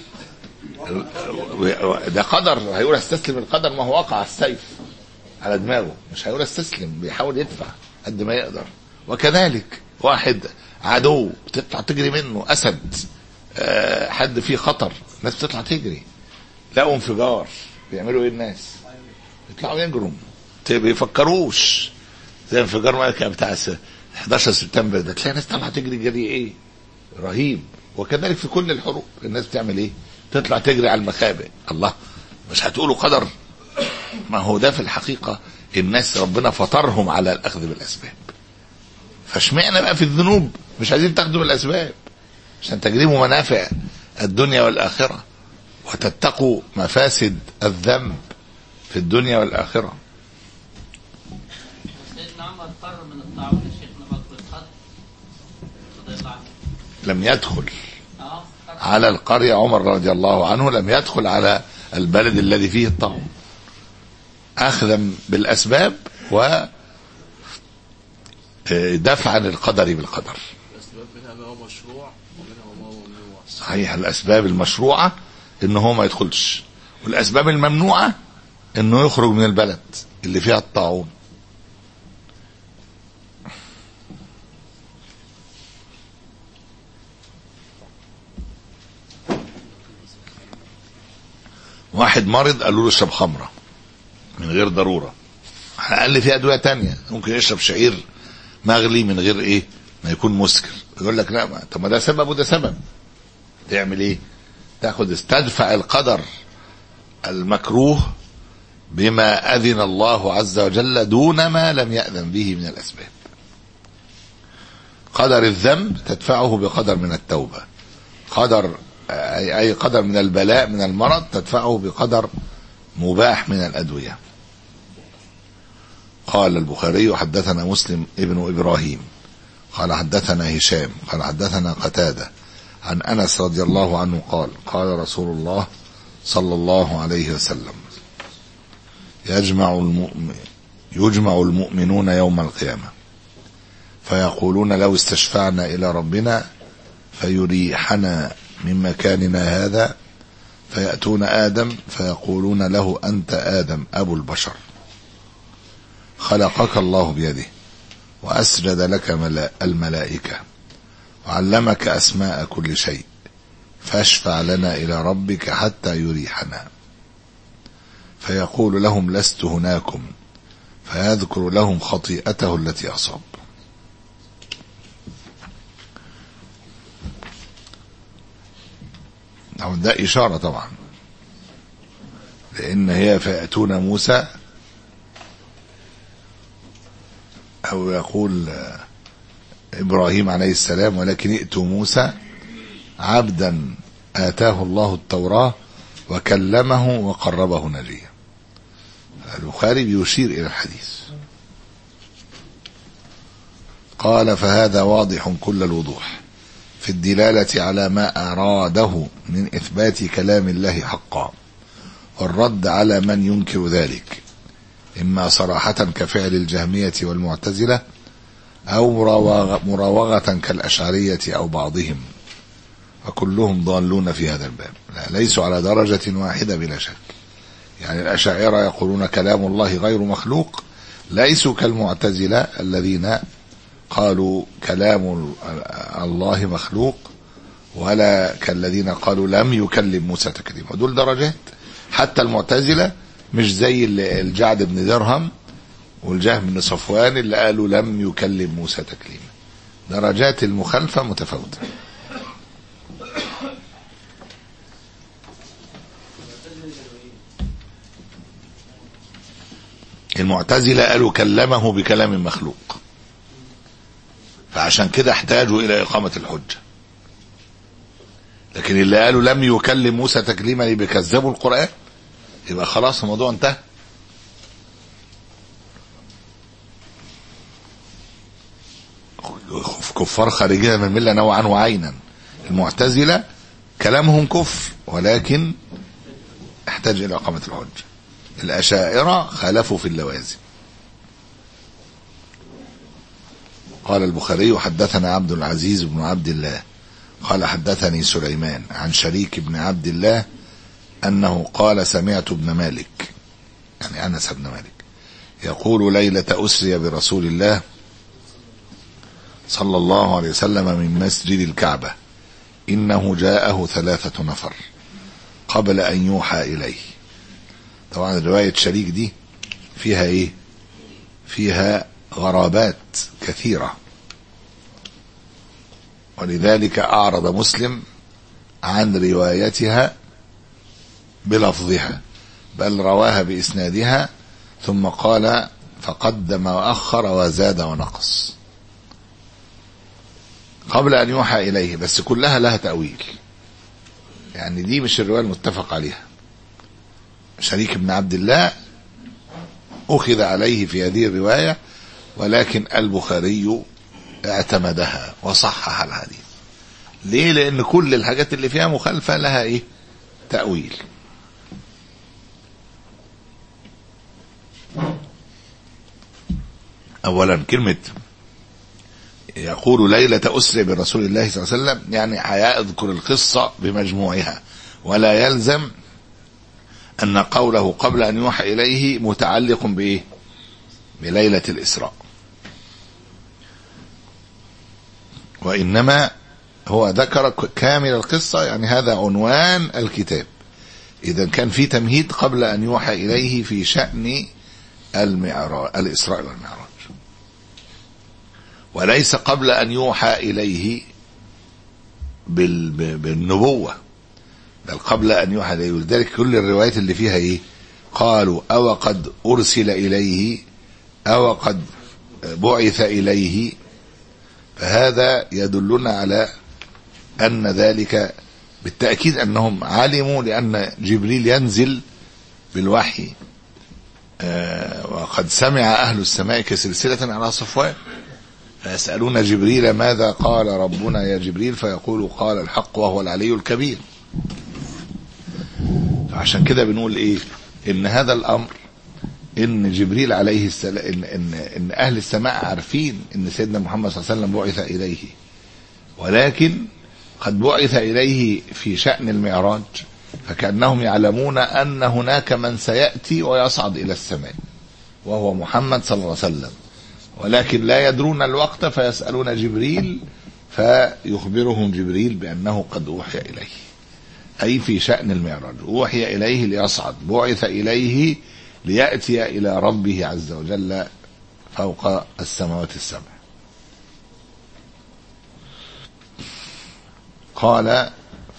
ده قدر. هيقول استسلم القدر؟ ما هو وقع السيف على دماغه، مش هيقول استسلم، بيحاول يدفع قد ما يقدر. وكذلك واحد عدو بتطلع تجري منه، اسد، أه حد فيه خطر، الناس بتطلع تجري، لقوا انفجار، بيعملوا ايه الناس؟ يطلعوا يجروا، بيفكروش. زي انفجار بتاع حداشر سبتمبر ده، تلاقي الناس طالعه تجري جري ايه رهيب. وكذلك في كل الحروب الناس بتعمل ايه؟ تطلع تجري على المخابئ. الله، مش هتقولوا قدر؟ ما هو ده في الحقيقة الناس ربنا فطرهم على الأخذ بالأسباب. فاشمعنا بقى في الذنوب مش عايزين تاخدوا بالأسباب عشان تجربوا منافع الدنيا والآخرة وتتقوا مفاسد الذنب في الدنيا والآخرة. سيدنا عمر فر من الطاعون الشيخ نبات بالخط لم يدخل على القرية. عمر رضي الله عنه لم يدخل على البلد الذي فيه الطاعون. أخذا بالأسباب ودفعا للقدر بالقدر. الأسباب منها ما هو مشروع ومنها ما هو ممنوع. صحيح، الأسباب المشروعة إنه هو ما يدخلش، والأسباب الممنوعة إنه يخرج من البلد اللي فيها الطاعون. واحد مرض قالوا له اشرب خمرة من غير ضرورة، قال لي في أدوية تانية ممكن يشرب شعير مغلي من غير ايه ما يكون مسكر. يقول لك لا، ما طب ما ده سبب وده سبب، تعمل ايه؟ تاخد استدفع القدر المكروه بما أذن الله عز وجل دون ما لم يأذن به من الأسباب. قدر الذنب تدفعه بقدر من التوبة، قدر أي قدر من البلاء من المرض تدفعه بقدر مباح من الأدوية. قال البخاري حدثنا مسلم ابن إبراهيم قال حدثنا هشام قال حدثنا قتادة عن أنس رضي الله عنه قال قال رسول الله صلى الله عليه وسلم يجمع المؤمن يجمع المؤمنون يوم القيامة فيقولون لو استشفعنا إلى ربنا فيريحنا من مكاننا هذا، فيأتون آدم فيقولون له أنت آدم أبو البشر، خلقك الله بيده وأسجد لك الملائكة وعلمك أسماء كل شيء، فاشفع لنا إلى ربك حتى يريحنا. فيقول لهم لست هناكم، فيذكر لهم خطيئته التي أصاب. ده إشارة طبعا، لأن هي فيأتون موسى، أو يقول إبراهيم عليه السلام ولكن ائتوا موسى عبدا آتاه الله التوراة وكلمه وقربه نجيا. البخاري بيشير إلى الحديث. قال فهذا واضح كل الوضوح في الدلالة على ما أراده من إثبات كلام الله حقا، والرد على من ينكر ذلك، إما صراحة كفعل الجهمية والمعتزلة، أو مراوغة كالأشعرية أو بعضهم، وكلهم ضالون في هذا الباب. لا ليسوا على درجة واحدة بلا شك. يعني الأشاعرة يقولون كلام الله غير مخلوق، ليسوا كالمعتزلة الذين قالوا كلام الله مخلوق، ولا كالذين قالوا لم يكلم موسى تكليما. ودول درجات. حتى المعتزلة مش زي الجعد بن درهم والجهم بن صفوان اللي قالوا لم يكلم موسى تكليما. درجات المخالفة متفاوتة. المعتزلة قالوا كلمه بكلام مخلوق، فعشان كده احتاجوا إلى إقامة الحجة. لكن اللي قالوا لم يكلم موسى تكليما اللي بيكذبوا القرآن، يبقى خلاص الموضوع انتهى. كفار خارجين من الملة نوعا وعينا. المعتزلة كلامهم كفر ولكن احتاج إلى إقامة الحجة. الأشاعرة خالفوا في اللوازم. قال البخاري حدثنا عبد العزيز بن عبد الله قال حدثني سليمان عن شريك بن عبد الله أنه قال سمعت ابن مالك، يعني أنس بن مالك، يقول ليلة أسري برسول الله صلى الله عليه وسلم من مسجد الكعبة إنه جاءه ثلاثة نفر قبل أن يوحى إليه. طبعا رواية شريك دي فيها إيه؟ فيها غرابات كثيرة، ولذلك أعرض مسلم عن روايتها بلفظها، بل رواها بإسنادها ثم قال فقدم وأخر وزاد ونقص قبل أن يوحى إليه، بس كلها لها تأويل. يعني دي مش الرواية المتفق عليها. شريك بن عبد الله أخذ عليه في هذه الرواية، ولكن البخاري اعتمدها وصحح الحديث. ليه؟ لأن كل الحاجات اللي فيها مخالفة لها إيه؟ تأويل. أولا كلمة يقول ليلة أسري برسول الله صلى الله عليه وسلم يعني هيذكر القصة بمجموعها، ولا يلزم أن قوله قبل أن يوحى إليه متعلق بإيه؟ بليلة الإسراء، وإنما هو ذكر كامل القصة، يعني هذا عنوان الكتاب. إذا كان في تمهيد قبل أن يوحى إليه في شأن المعراج الإسراء والمعراج، وليس قبل أن يوحى إليه بالنبوة، بل قبل أن يوحى إليه. ولذلك كل الروايات اللي فيها إيه؟ قالوا أو قد أرسل إليه أو قد بعث إليه، فهذا يدلنا على أن ذلك بالتأكيد أنهم علموا، لأن جبريل ينزل بالوحي، آه وقد سمع أهل السماء كسلسلة على صفوان، فيسألون جبريل ماذا قال ربنا يا جبريل، فيقول قال الحق وهو العلي الكبير. فعشان كده بنقول إيه؟ إن هذا الأمر، إن جبريل عليه السلام، إن, إن, إن أهل السماء عارفين إن سيدنا محمد صلى الله عليه وسلم بعث إليه، ولكن قد بعث إليه في شأن المعراج، فكأنهم يعلمون أن هناك من سيأتي ويصعد إلى السماء وهو محمد صلى الله عليه وسلم، ولكن لا يدرون الوقت، فيسألون جبريل فيخبرهم جبريل بأنه قد أوحي إليه، أي في شأن المعراج أوحي إليه ليصعد، بعث إليه ليأتي إلى ربه عز وجل فوق السماوات السبع. قال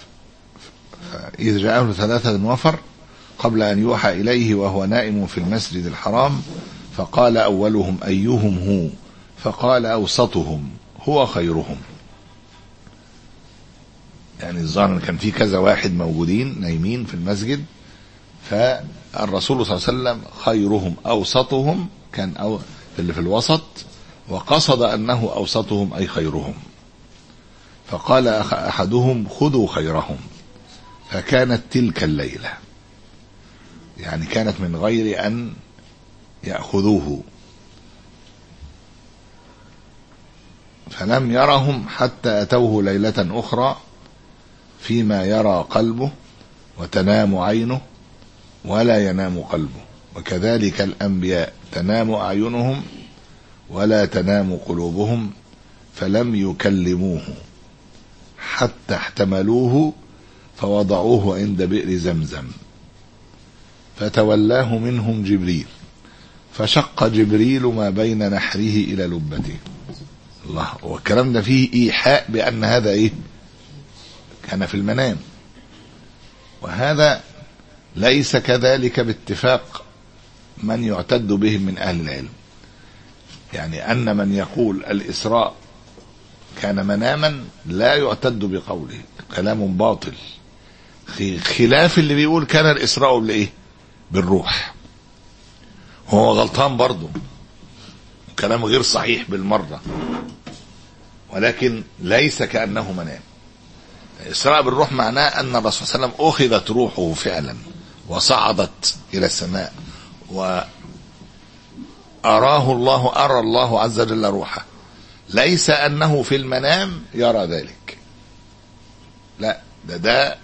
إذ جاءه ثلاثة نفر قبل أن يوحى إليه وهو نائم في المسجد الحرام، فقال أولهم أيهم هو، فقال أوسطهم هو خيرهم. يعني الظاهر كان في كذا واحد موجودين نايمين في المسجد، فالرسول صلى الله عليه وسلم خيرهم أوسطهم، كان أو اللي في الوسط، وقصد أنه أوسطهم أي خيرهم. فقال أحدهم خذوا خيرهم، فكانت تلك الليلة، يعني كانت من غير أن يأخذوه، فلم يرهم حتى أتوه ليلة أخرى فيما يرى قلبه وتنام عينه ولا ينام قلبه، وكذلك الأنبياء تنام أعينهم ولا تنام قلوبهم، فلم يكلموه حتى احتملوه فوضعوه عند بئر زمزم، فتولاه منهم جبريل، فشق جبريل ما بين نحره إلى لبته. الله، والكلام ده فيه إيحاء بأن هذا إيه؟ كان في المنام، وهذا ليس كذلك باتفاق من يعتد بهم من أهل العلم، يعني أن من يقول الإسراء كان مناما لا يعتد بقوله، كلام باطل، خلاف اللي بيقول كان الإسراء بالإيه؟ بالروح. هو غلطان برضه، كلام غير صحيح بالمرة، ولكن ليس كأنه منام. الإسراء بالروح معناه أن الرسول صلى الله عليه وسلم أخذت روحه فعلا وصعدت إلى السماء، وأراه الله، أرى الله عز وجل روحه، ليس أنه في المنام يرى ذلك، لا، ده ده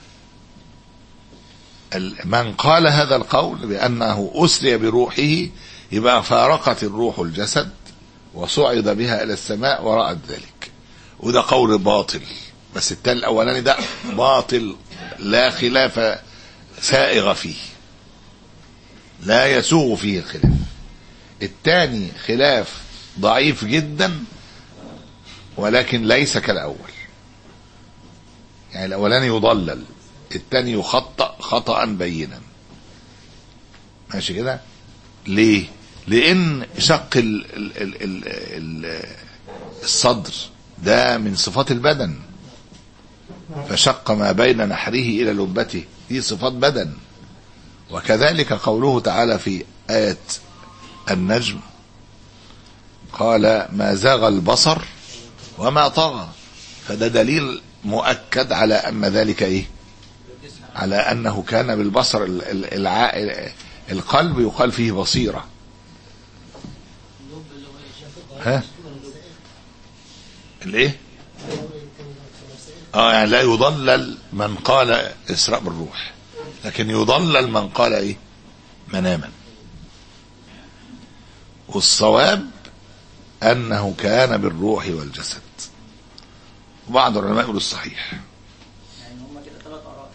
من قال هذا القول بأنه أسري بروحه، يبقى فارقت الروح الجسد وصعد بها إلى السماء ورأت ذلك، وده قول باطل. بس التالي الأولاني ده باطل لا خلاف سائغ فيه، لا يسوغ فيه الخلاف. الثاني خلاف ضعيف جدا، ولكن ليس كالأول، يعني الأولاني يضلل، الثاني يخطأ خطأ بينا. ماشي كده؟ ليه؟ لأن شق ال ال ال ال ال الصدر ده من صفات البدن، فشق ما بين نحره إلى لبته، دي صفات بدن. وكذلك قوله تعالى في آية النجم قال ما زاغ البصر وما طغى، فده دليل مؤكد على أن ذلك إيه؟ على أنه كان بالبصر. القلب يقال فيه بصيرة، ها الايه؟ اه يعني لا يضلل من قال اسراء بالروح، لكن يضلل من قال ايه؟ مناما. والصواب انه كان بالروح والجسد. وبعض العلماء يقولوا الصحيح. يعني هم كده ثلاث آراء.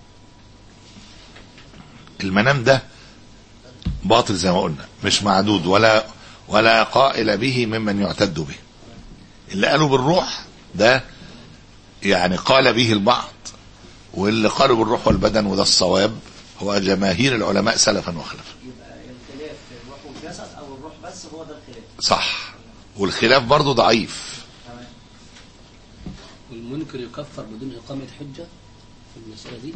المنام ده باطل زي ما قلنا، مش معدود ولا ولا قائل به ممن يعتد به. اللي قالوا بالروح ده يعني قال به البعض، واللي قالوا بالروح والبدن وده الصواب هو جماهير العلماء سلفا وخلفا. يبقى الخلاف في الروح والجسد او الروح بس هو ده الخلاف. صح. والخلاف برضه ضعيف. تمام. والمنكر يكفر بدون إقامة حجة في المسألة دي؟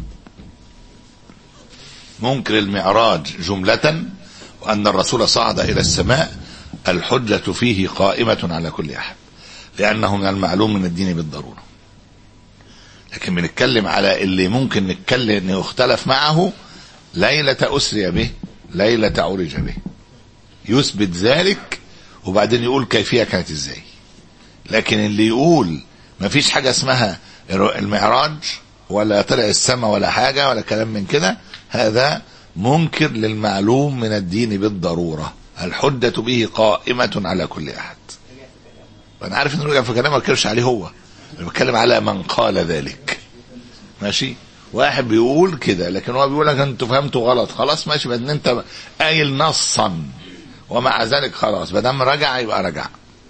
منكر المعراج جملة وأن الرسول صعد إلى السماء الحجة فيه قائمة على كل أحد، لأنه من المعلوم من الدين بالضرورة. لكن بنتكلم على اللي ممكن نتكلم انه يختلف معه ليلة أسري به، ليلة عرج به، يثبت ذلك وبعدين يقول كيفية كانت ازاي. لكن اللي يقول ما فيش حاجة اسمها المعراج ولا طلع السماء ولا حاجة ولا كلام من كده، هذا منكر للمعلوم من الدين بالضرورة، الحجة به قائمة على كل أحد. أنا عارف إنه رجع في كلام ما بتكلمش عليه هو، أنا بتكلم على من قال ذلك. ماشي. واحد بيقول كده لكن هو بيقول لك انتوا فهمتوا غلط، خلاص ماشي، بدل انت قايل نصا ومع ذلك خلاص ما دام رجع يبقى رجع.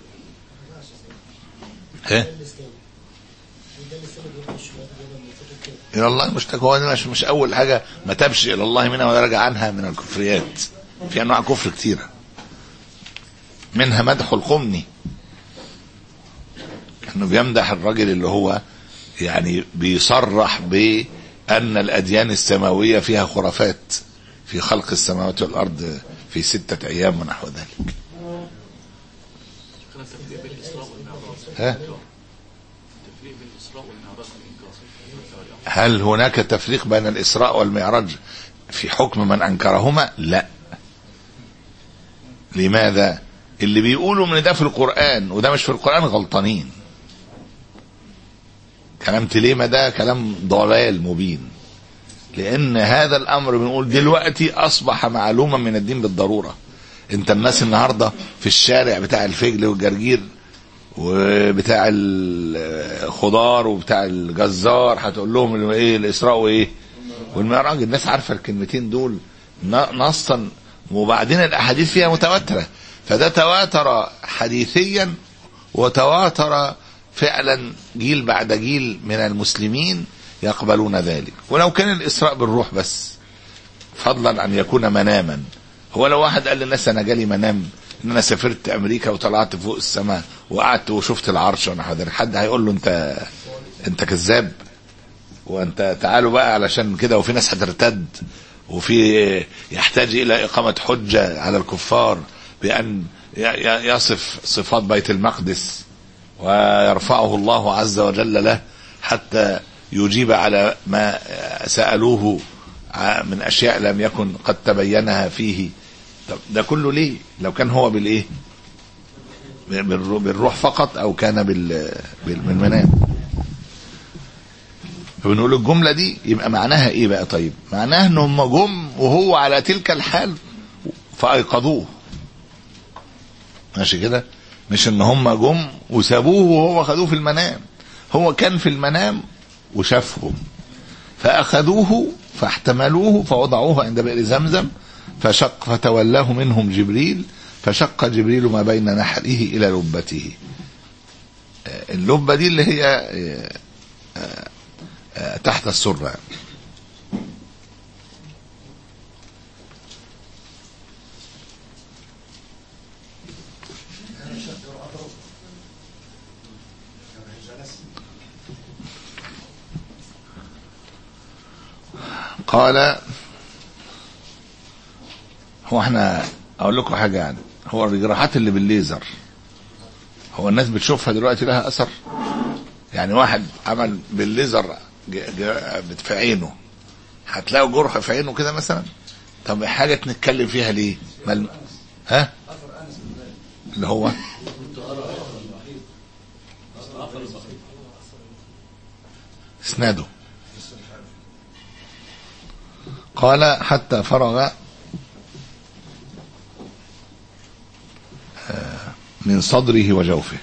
ها الى الله مشتكى، هو مش مش اول حاجه ما تبش الى الله منها ولا رجع عنها من الكفريات، في انواع كفر كتيره منها مدح القمني انه بيمدح الراجل اللي هو يعني بيصرح بأن الأديان السماوية فيها خرافات في خلق السماوات والأرض في ستة أيام ونحو ذلك. ها؟ هل هناك تفريق بين الإسراء والمعراج في حكم من أنكرهما؟ لا. لماذا؟ اللي بيقولوا من ده في القرآن وده مش في القرآن غلطانين. كلام تليمة ده كلام ضلال مبين، لأن هذا الأمر بنقول دلوقتي أصبح معلوما من الدين بالضرورة. انت الناس النهاردة في الشارع بتاع الفجل والجرجير وبتاع الخضار وبتاع الجزار هتقول لهم ايه الإسراء وايه والمعراج، الناس عارفة الكلمتين دول نصا، وبعدين الأحاديث فيها متواترة، فده تواتر حديثيا وتواتر فعلا جيل بعد جيل من المسلمين يقبلون ذلك. ولو كان الإسراء بالروح بس فضلا أن يكون مناما، هو لو واحد قال للناس أنا جالي منام إن أنا سافرت أمريكا وطلعت فوق السماء وقعدت وشفت العرش ونحو ذلك، حد هيقول له أنت أنت كذاب وأنت تعالوا بقى علشان كده؟ وفي ناس هترتد وفي يحتاج إلى إقامة حجة على الكفار بأن يصف صفات بيت المقدس ويرفعه الله عز وجل له حتى يجيب على ما سألوه من أشياء لم يكن قد تبينها فيه. ده كله ليه؟ لو كان هو بالإيه؟ بالروح فقط أو كان بالمنام. فبنقول الجملة دي يبقى معناها إيه بقى؟ طيب معناها أنهم جم وهو على تلك الحال فأيقظوه، ماشي كده؟ مش ان هم جم وسابوه وهو خدوه في المنام، هو كان في المنام وشافهم فأخذوه فاحتملوه فوضعوه عند بئر زمزم فشق فتولاه منهم جبريل فشق جبريل ما بين نحره إلى لبته. اللبة دي اللي هي تحت السرة. قال هو احنا اقول لكم حاجة، يعني هو الجراحات اللي بالليزر هو الناس بتشوفها دلوقتي لها اثر؟ يعني واحد عمل بالليزر في عينه هتلاقوا جرح في عينه كده مثلا، طب حاجة نتكلم فيها ليه؟ مال... ها اللي هو اسناده. قال حتى فرغ من صدره وجوفه.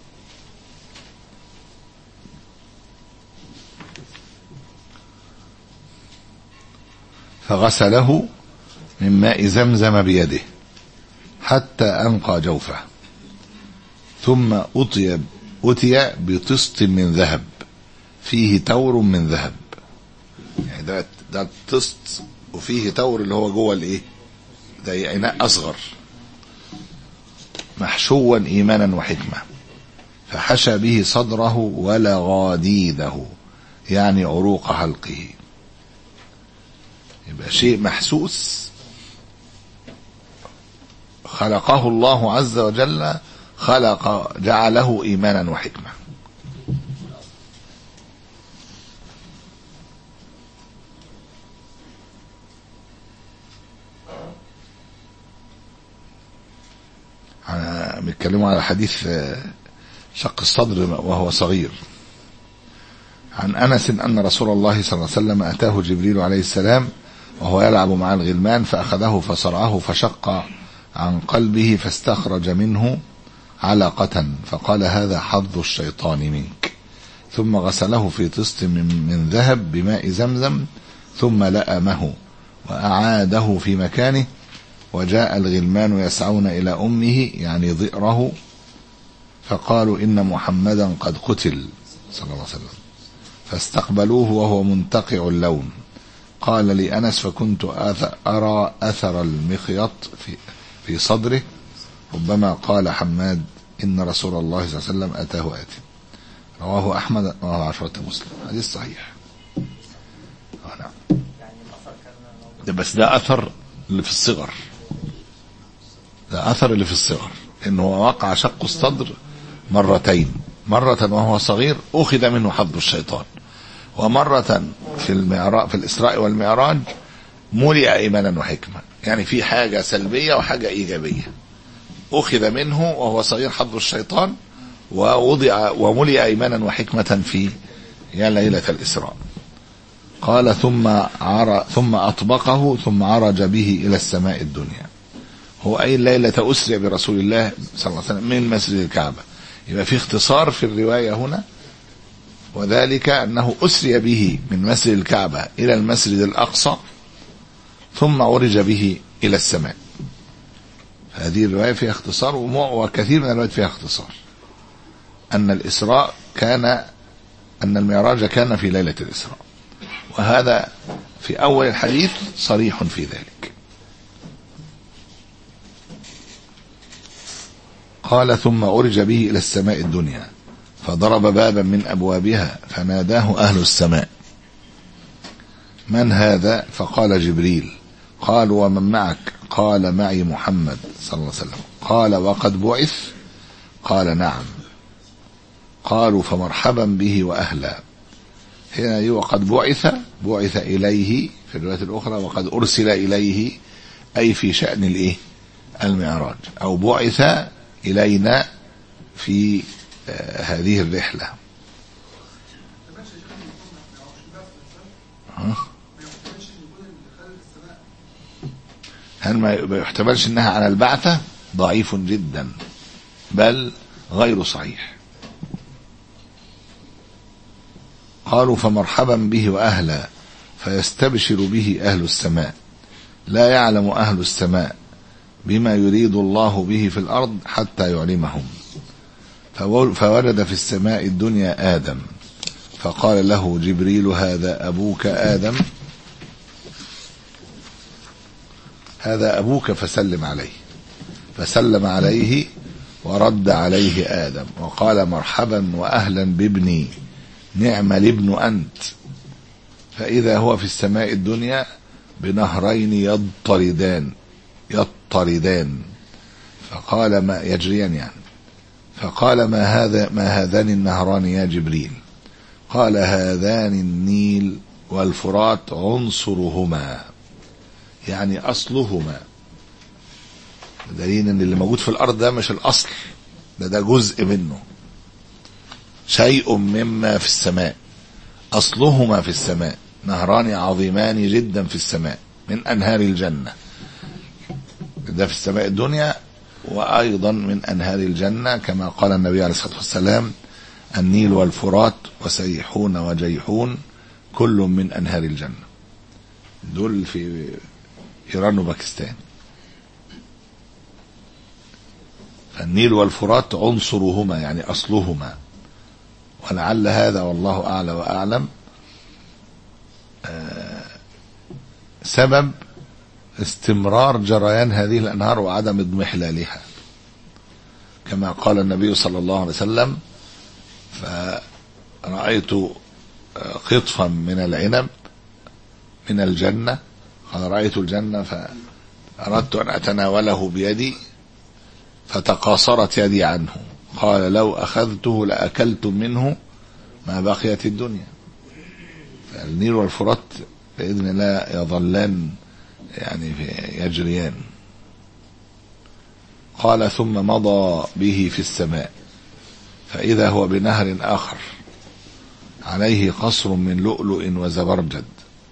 فغسله من ماء زمزم بيده حتى أنقى جوفه، ثم أتي أتي بطست من ذهب فيه تور من ذهب. يعني ده ده الطست وفيه تور اللي هو جوه الايه، زي إناء أصغر، محشوا إيمانا وحكمة، فحشى به صدره ولغاديده، يعني عروق حلقه. يبقى شيء محسوس خلقه الله عز وجل، خلق جعله إيمانا وحكمة. بيتكلموا على حديث شق الصدر وهو صغير. عن أنس أن رسول الله صلى الله عليه وسلم أتاه جبريل عليه السلام وهو يلعب مع الغلمان، فأخذه فصرعه فشق عن قلبه فاستخرج منه علقة، فقال هذا حظ الشيطان منك، ثم غسله في طست من, من ذهب بماء زمزم، ثم لأمه وأعاده في مكانه. وجاء الغلمان يسعون إلى أمه يعني ذئره، فقالوا إن محمدا قد قتل صلى الله عليه وسلم، فاستقبلوه وهو منتقع اللون. قال لي أنس فكنت أرى أثر المخيط في, في صدره، ربما قال حماد إن رسول الله صلى الله عليه وسلم أتاه آتي. رواه أحمد ورواه عشرة مسلم. حديث صحيح. ده بس ده أثر اللي في الصغر، ده أثر اللي في الصغر، إنه وقع شق الصدر مرتين، مرة وهو صغير أخذ منه حظ الشيطان، ومرة في المعراج في الإسراء والمعراج ملئ إيمانا وحكمة، يعني في حاجة سلبية وحاجة إيجابية، أخذ منه وهو صغير حظ الشيطان، ووضع وملئ إيمانا وحكمة في ليلة الإسراء. قال ثم عر ثم أطبقه ثم عرج به إلى السماء الدنيا. هو أي الليلة أسرع برسول الله صلى الله عليه وسلم من مسجد الكعبة. يبقى في اختصار في الرواية هنا، وذلك أنه أسري به من مسجد الكعبة إلى المسجد الأقصى، ثم عرج به إلى السماء. هذه الرواية فيها اختصار، وكثير من الروايات فيها اختصار. أن الإسراء كان أن المعراج كان في ليلة الإسراء، وهذا في أول الحديث صريح في ذلك. قال ثم عرج به إلى السماء الدنيا، فضرب بابا من أبوابها فناداه أهل السماء من هذا؟ فقال جبريل. قالوا ومن معك؟ قال معي محمد صلى الله عليه وسلم. قال وقد بعث؟ قال نعم. قالوا فمرحبا به وأهلا. هنا وقد بعث، بعث إليه في الرواية الأخرى، وقد أرسل إليه أي في شأن الإيه؟ المعراج، أو بعث إلينا في آه هذه الرحلة. هل ما يحتملش انها على البعثة؟ ضعيف جدا، بل غير صحيح. قالوا فمرحبا به وأهلا، فيستبشر به أهل السماء، لا يعلم أهل السماء بما يريد الله به في الأرض حتى يعلمهم. فولد في السماء الدنيا آدم، فقال له جبريل هذا أبوك آدم، هذا أبوك فسلم عليه. فسلم عليه ورد عليه آدم وقال مرحبا وأهلا بابني، نعم الابن أنت. فإذا هو في السماء الدنيا بنهرين يضطردان يضطردان فقال ما يجريان يعني فقال ما هذا ما هذان النهران يا جبريل؟ قال هذان النيل والفرات عنصرهما، يعني أصلهما، دليل ان اللي موجود في الارض ده مش الاصل، ده ده جزء منه، شيء مما في السماء، اصلهما في السماء، نهران عظيمان جدا في السماء من انهار الجنة، ده في السماء الدنيا، وايضا من انهار الجنة كما قال النبي عليه الصلاة والسلام: النيل والفرات وسيحون وجيحون كل من انهار الجنة. دول في ايران وباكستان. النيل والفرات عنصرهما يعني اصلهما، ولعل هذا والله اعلى واعلم سبب استمرار جريان هذه الانهار وعدم اضمحلالها، كما قال النبي صلى الله عليه وسلم: فرأيت قطفا من العنب من الجنة، قال: رأيت الجنة فأردت أن أتناوله بيدي فتقاصرت يدي عنه، قال: لو أخذته لأكلت منه ما بقيت الدنيا. فالنيل والفرات بإذن الله يظلان يعني يجريان. قال: ثم مضى به في السماء فإذا هو بنهر آخر عليه قصر من لؤلؤ وزبرجد،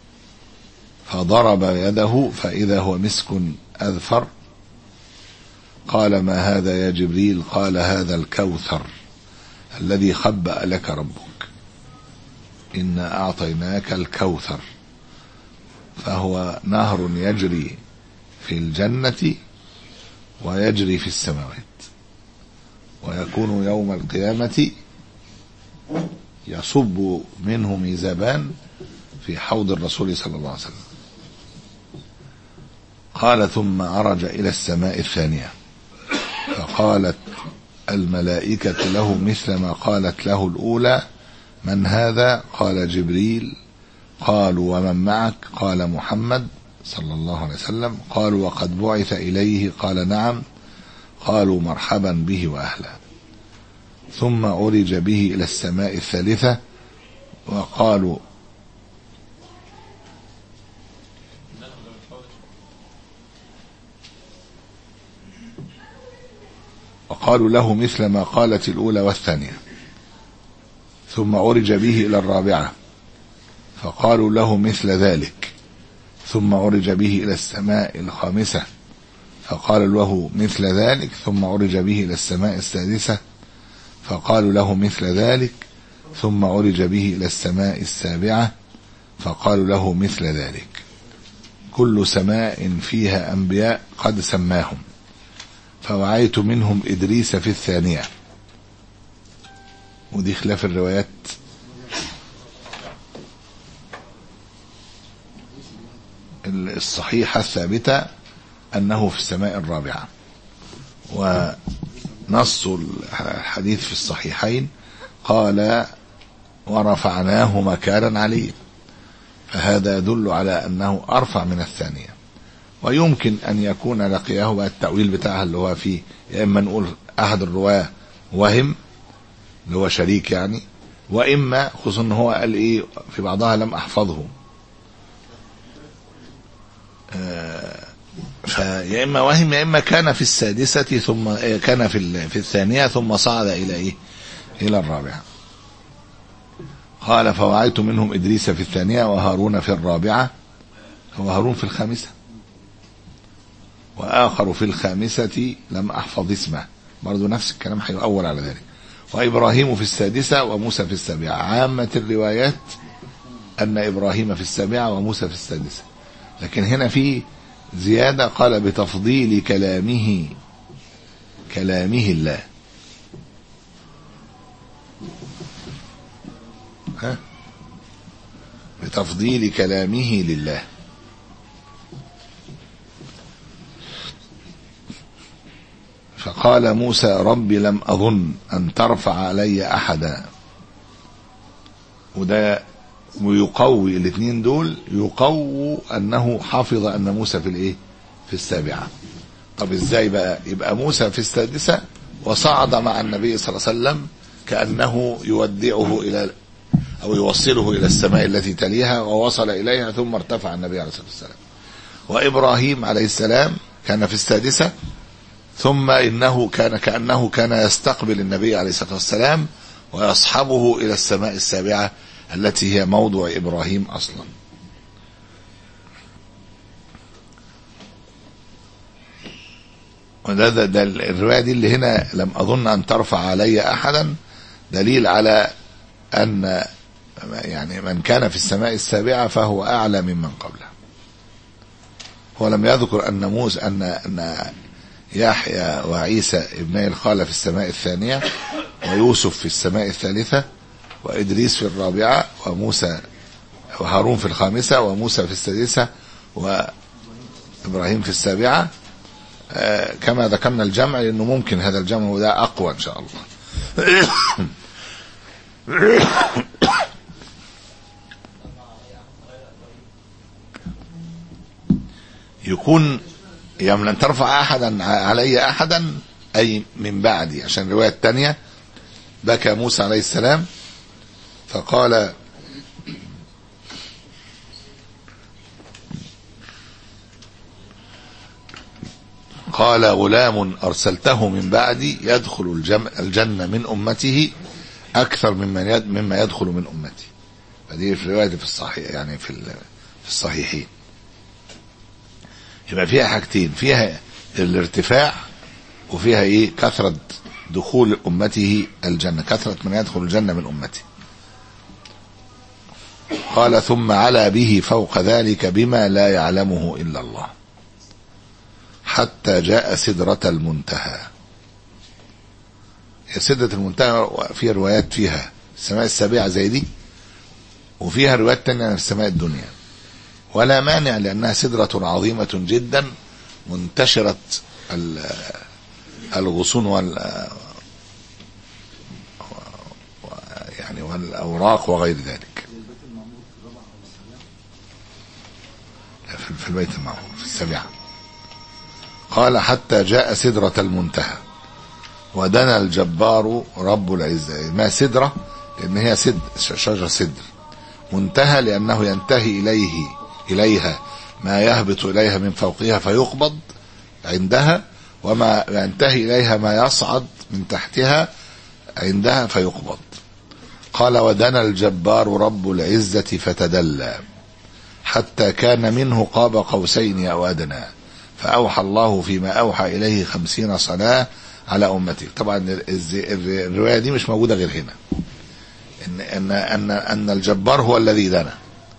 فضرب يده فإذا هو مسك أذفر. قال: ما هذا يا جبريل؟ قال: هذا الكوثر الذي خبأ لك ربك، إنا أعطيناك الكوثر. فهو نهر يجري في الجنة ويجري في السماوات، ويكون يوم القيامة يصب منه ميزابان في حوض الرسول صلى الله عليه وسلم. قال: ثم عرج إلى السماء الثانية فقالت الملائكة له مثل ما قالت له الأولى: من هذا؟ قال: جبريل. قالوا: ومن معك؟ قال: محمد صلى الله عليه وسلم. قالوا: وقد بعث إليه؟ قال: نعم. قالوا: مرحبا به وأهلا. ثم عرج به إلى السماء الثالثة وقالوا وقالوا له مثل ما قالت الأولى والثانية. ثم عرج به إلى الرابعة فقالوا له مثل ذلك. ثم عرج به إلى السماء الخامسة فقالوا له مثل ذلك. ثم عرج به إلى السماء السادسة فقالوا له مثل ذلك. ثم عرج به إلى السماء السابعة فقالوا له مثل ذلك. كل سماء فيها أنبياء قد سماهم، فوعيت منهم إدريس في الثانية. ودي خلاف الروايات، الصحيحة الثابتة أنه في السماء الرابعة، ونص الحديث في الصحيحين قال: ورفعناه مكانا عليه، فهذا يدل على أنه أرفع من الثانية. ويمكن أن يكون لقياه بقى التأويل بتاعها اللي هو فيه، يا إما نقول أحد الرواة وهم اللي هو شريك يعني، وإما خصوصا أنه هو قال إيه في بعضها لم أحفظه، آه فيا إما وهم يا إما كان في السادسة ثم كان في في الثانية ثم صعد إلى إيه إلى الرابعة. قال: فوعيت منهم إدريس في الثانية وهارون في الرابعة، هو هارون في الخامسة، وآخر في الخامسة لم أحفظ اسمه، برضو نفس الكلام هيؤول على ذلك. وإبراهيم في السادسة وموسى في السابعة. عامة الروايات أن إبراهيم في السابعة وموسى في السادسة، لكن هنا في زيادة قال: بتفضيل كلامه كلامه الله. ها؟ بتفضيل كلامه لله. فقال موسى: ربي لم أظن أن ترفع علي أحدا. وده ويقوي الاثنين دول، يقوي أنه حافظ أن موسى في الإيه في السابعة. طب إزاي بقى يبقى موسى في السادسة وصعد مع النبي صلى الله عليه وسلم كأنه يودعه إلى أو يوصله إلى السماء التي تليها، ووصل إليها ثم ارتفع النبي عليه الصلاة والسلام. وإبراهيم عليه السلام كان في السادسة ثم إنه كان كأنه كان يستقبل النبي عليه الصلاة والسلام ويصحبه إلى السماء السابعة التي هي موضع إبراهيم أصلا. وده ده ده الرواية دي اللي هنا لم أظن أن ترفع علي أحدا دليل على أن يعني من كان في السماء السابعة فهو أعلى ممن قبله. هو لم يذكر أن موسى أن أن يحيى وعيسى ابني الخالة في السماء الثانية، ويوسف في السماء الثالثة، وإدريس في الرابعة، وموسى وهارون في الخامسة، وموسى في السادسة، وإبراهيم في السابعة. آه كما ذكرنا الجمع لأنه ممكن هذا الجمع وده أقوى إن شاء الله. يكون يوم لن ترفع أحدا علي أحدا أي من بعدي، عشان الرواية الثانية بكى موسى عليه السلام فقال قال غلام أرسلته من بعدي يدخل الجنة من أمته أكثر مما مما يدخل من أمتي. هذه في الرواية في الصحيح يعني في الصحيحين. يبقى فيها حاجتين، فيها الارتفاع وفيها ايه كثرة دخول أمته الجنة، كثرة من يدخل الجنة من أمته. قال ثم علا به فوق ذلك بما لا يعلمه إلا الله حتى جاء سدرة المنتهى. سدرة المنتهى فيها روايات فيها السماء السابعة زي دي، وفيها روايات تانية في السماء الدنيا، ولا مانع لأنها سدرة عظيمة جدا منتشرة الغصون وال يعني والأوراق وغير ذلك. في البيت المعمور في السابعة. قال حتى جاء سدرة المنتهى ودنا الجبار رب العزة. ما سدرة لأن هي سد شجر سدر، منتهى لأنه ينتهي إليه إليها ما يهبط إليها من فوقها فيقبض عندها، وما ينتهي إليها ما يصعد من تحتها عندها فيقبض. قال ودنا الجبار رب العزة فتدلى حتى كان منه قاب قوسين أو أدنى فأوحى الله فيما أوحى إليه خمسين صلاة على أمته. طبعا الرواية دي مش موجودة غير هنا، إن, إن, أن, أن الجبار هو الذي دنا،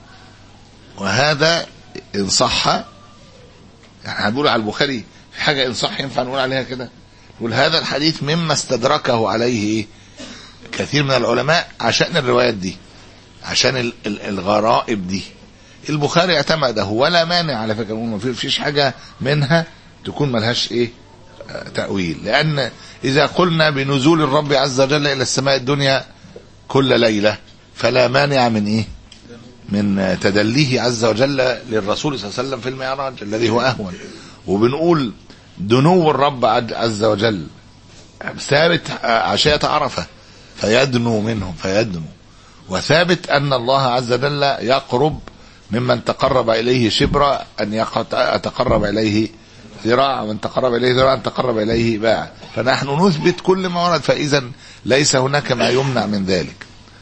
وهذا إن صح يعني هنقول على البخاري في حاجة إن صح ينفع نقول عليها كده، نقول هذا الحديث مما استدركه عليه كثير من العلماء عشان الروايات دي، عشان الغرائب دي البخاري اعتمده، ولا مانع على فكرة ما فيش حاجة منها تكون ملهاش ايه تأويل. لأن إذا قلنا بنزول الرب عز وجل إلى السماء الدنيا كل ليلة فلا مانع من ايه من تدليه عز وجل للرسول صلى الله عليه وسلم في المعراج الذي هو أهون. وبنقول دنو الرب عز وجل ثابت عشية عرفة فيدنو منهم فيدنو، وثابت أن الله عز وجل يقرب ممن تقرب إليه شبرا أن يتقرب إليه ذراع، ومن تقرب إليه ذراع أن تقرب إليه باع. فنحن نثبت كل ما ورد، فإذا ليس هناك ما يمنع من ذلك.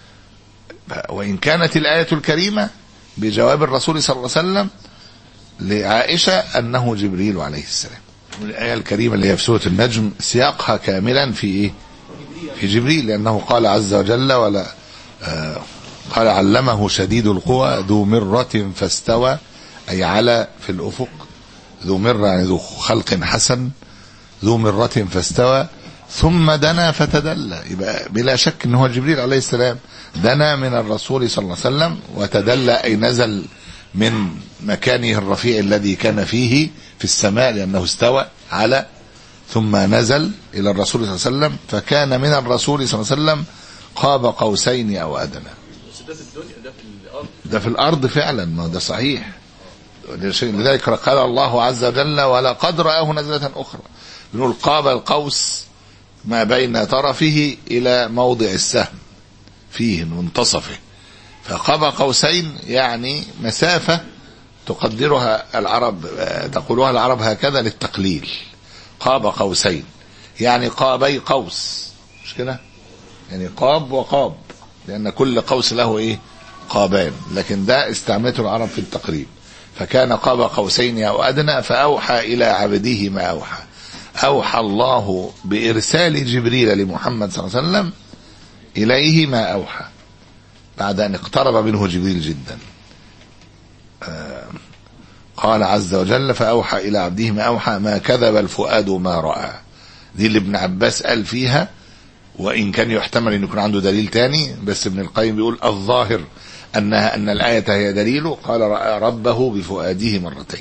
وإن كانت الآية الكريمة بجواب الرسول صلى الله عليه وسلم لعائشة أنه جبريل عليه السلام، الآية الكريمة اللي هي في سورة النجم سياقها كاملا في إيه؟ في جبريل، لأنه قال عز وجل ولا آه قال علمه شديد القوى ذو مرة فاستوى، أي على في الأفق، ذو مرة يعني ذو خلق حسن، ذو مرة فاستوى ثم دنا فتدلى. يبقى بلا شك أنه جبريل عليه السلام دنا من الرسول صلى الله عليه وسلم وتدلى، أي نزل من مكانه الرفيع الذي كان فيه في السماء لأنه استوى على، ثم نزل إلى الرسول صلى الله عليه وسلم فكان من الرسول صلى الله عليه وسلم قاب قوسين أو أدنى. ده في الدنيا ده في الأرض، ده في الأرض فعلا، ما ده صحيح. لذلك قال الله عز وجل ولقد رآه نزلة أخرى، بنقول قاب القوس ما بين طرفه إلى موضع السهم فيه منتصفه، فقاب قوسين يعني مسافة تقدرها العرب، تقولها العرب هكذا للتقليل، قاب قوسين يعني قابي قوس، مش كده؟ يعني قاب وقاب، لأن كل قوس له إيه؟ قابان، لكن ده استعملته العرب في التقريب. فكان قاب قوسين أو أدنى فأوحى إلى عبده ما أوحى. أوحى الله بإرسال جبريل لمحمد صلى الله عليه وسلم إليه ما أوحى بعد أن اقترب منه جبريل جدا. آه قال عز وجل فأوحى إلى عبده ما أوحى ما كذب الفؤاد ما رأى. دي اللي ابن عباس قال فيها، وإن كان يحتمل أن يكون عنده دليل تاني، بس ابن القيم بيقول الظاهر أنها أن الآية هي دليله. قال رأى ربه بفؤاده مرتين.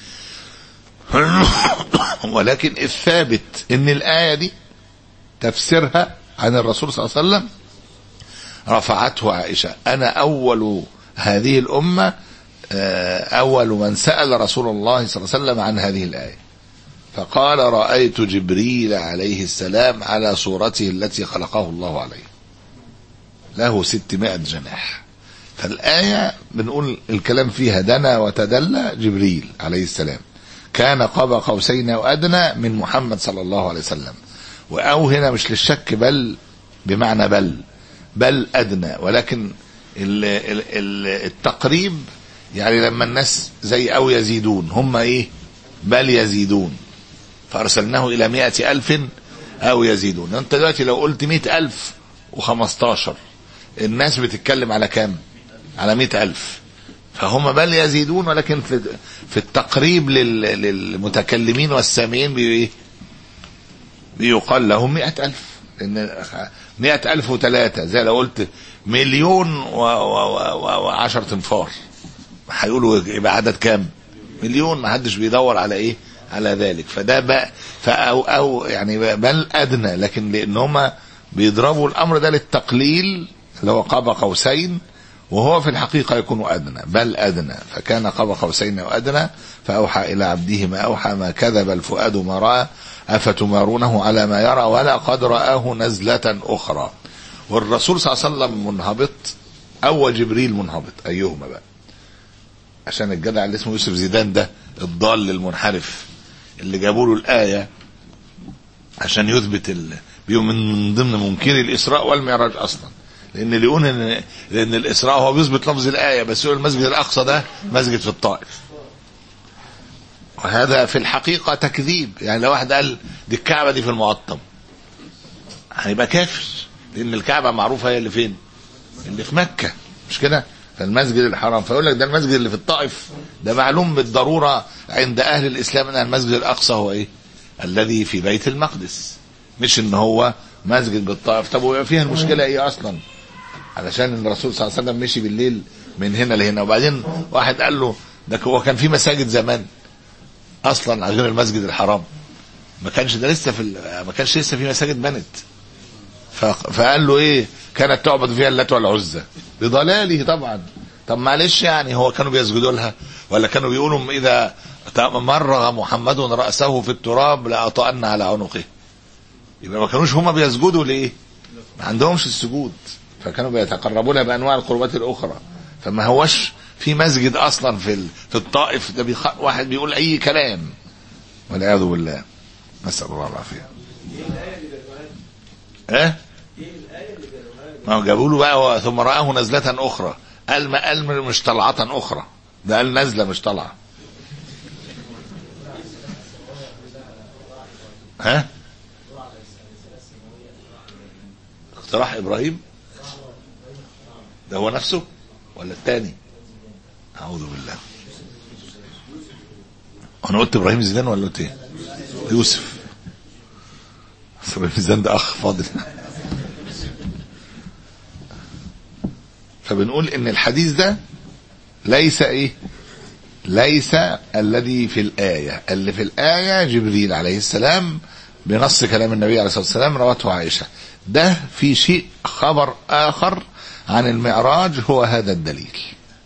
ولكن الثابت أن الآية دي تفسيرها عن الرسول صلى الله عليه وسلم رفعته عائشة. أنا أول هذه الأمة، أول من سأل رسول الله صلى الله عليه وسلم عن هذه الآية، فقال رأيت جبريل عليه السلام على صورته التي خلقه الله عليه، له ستمائة جناح. فالآية بنقول الكلام فيها دنا وتدلى جبريل عليه السلام، كان قاب قوسين أو أدنى من محمد صلى الله عليه وسلم. وأو هنا مش للشك، بل بمعنى بل بل أدنى، ولكن التقريب يعني لما الناس زي أو يزيدون، هم إيه؟ بل يزيدون، فأرسلناه إلى مئة ألف أو يزيدون. أنت دلوقتي لو قلت مئة ألف وخمستاشر، الناس بتتكلم على كام؟ على مئة ألف، فهم بل يزيدون، ولكن في في التقريب للمتكلمين والسامعين بي بيقال لهم مئة ألف، لأن مئة ألف وثلاثة زي لو قلت مليون وعشر تنفار، هيقولوا يبقى عدد كام؟ مليون. ما حدش بيدور على ايه؟ على ذلك. فده بقى فأو أو يعني بل أدنى، لكن لأن هما بيضربوا الأمر ده للتقليل اللي هو قاب قوسين، وهو في الحقيقة يكون أدنى، بل أدنى. فكان قاب قوسين أو أدنى فأوحى إلى عبده ما أوحى ما كذب الفؤاد ما رأى أفتمارونه على ما يرى ولقد رآه نزلة أخرى. والرسول صلى الله عليه وسلم منهبط أو جبريل منهبط؟ أيهما بقى؟ عشان الجدع اللي اسمه يوسف زيدان ده الضال المنحرف اللي جابوا له الآية عشان يثبت ال... من ضمن منكري الإسراء والمعراج أصلا، لأن اللي يقول إن لأن الإسراء هو بيثبت لفظ الآية، بس يقول المسجد الأقصى ده مسجد في الطائف، وهذا في الحقيقة تكذيب. يعني لو واحد قال دي الكعبة دي في المعطم هيبقى كافر، لأن الكعبة معروفة هي اللي فين؟ اللي في مكة، مش كده؟ فالمسجد الحرام، فيقول لك ده المسجد اللي في الطائف، ده معلوم بالضرورة عند أهل الإسلام أن المسجد الأقصى هو إيه؟ الذي في بيت المقدس، مش إن هو مسجد بالطائف. طب ويبقى فيها المشكلة إيه أصلا؟ علشان الرسول صلى الله عليه وسلم مشي بالليل من هنا لهنا، وبعدين واحد قال له ده هو كان في مساجد زمان أصلا غير المسجد الحرام، ما كانش ده لسه في ما كانش لسه في مساجد بنت، فقال له إيه؟ كانت تعبد فيها اللات والعزى، بضلاله طبعا. طب معلش، يعني هو كانوا بيسجدوا لها ولا كانوا بيقولوا إذا مرغ محمد رأسه في التراب لأطأن على عنقه؟ يبقى ما كانوش هما بيسجدوا ليه؟ ما عندهمش السجود، فكانوا بيتقربوا لها بأنواع القربات الأخرى. فما هوش في مسجد أصلا في في الطائف، ده بيخ... واحد بيقول أي كلام والعياذ بالله، نسأل الله العافية. إيه؟ ما هو جابوا له بقى ثم رآه نزلة أخرى، قال ما قال مش طلعة أخرى، ده قال نزلة مش طلعة. ها؟ اقتراح إبراهيم ده هو نفسه ولا الثاني؟ أعوذ بالله. أنا قلت إبراهيم زيدان ولا قلت إيه؟ يوسف. إبراهيم زيدان ده أخ فاضل. فبنقول إن الحديث ده ليس إيه؟ ليس الذي في الآية. اللي في الآية جبريل عليه السلام بنص كلام النبي عليه الصلاة والسلام روته عائشة. ده في شيء خبر آخر عن المعراج هو هذا الدليل.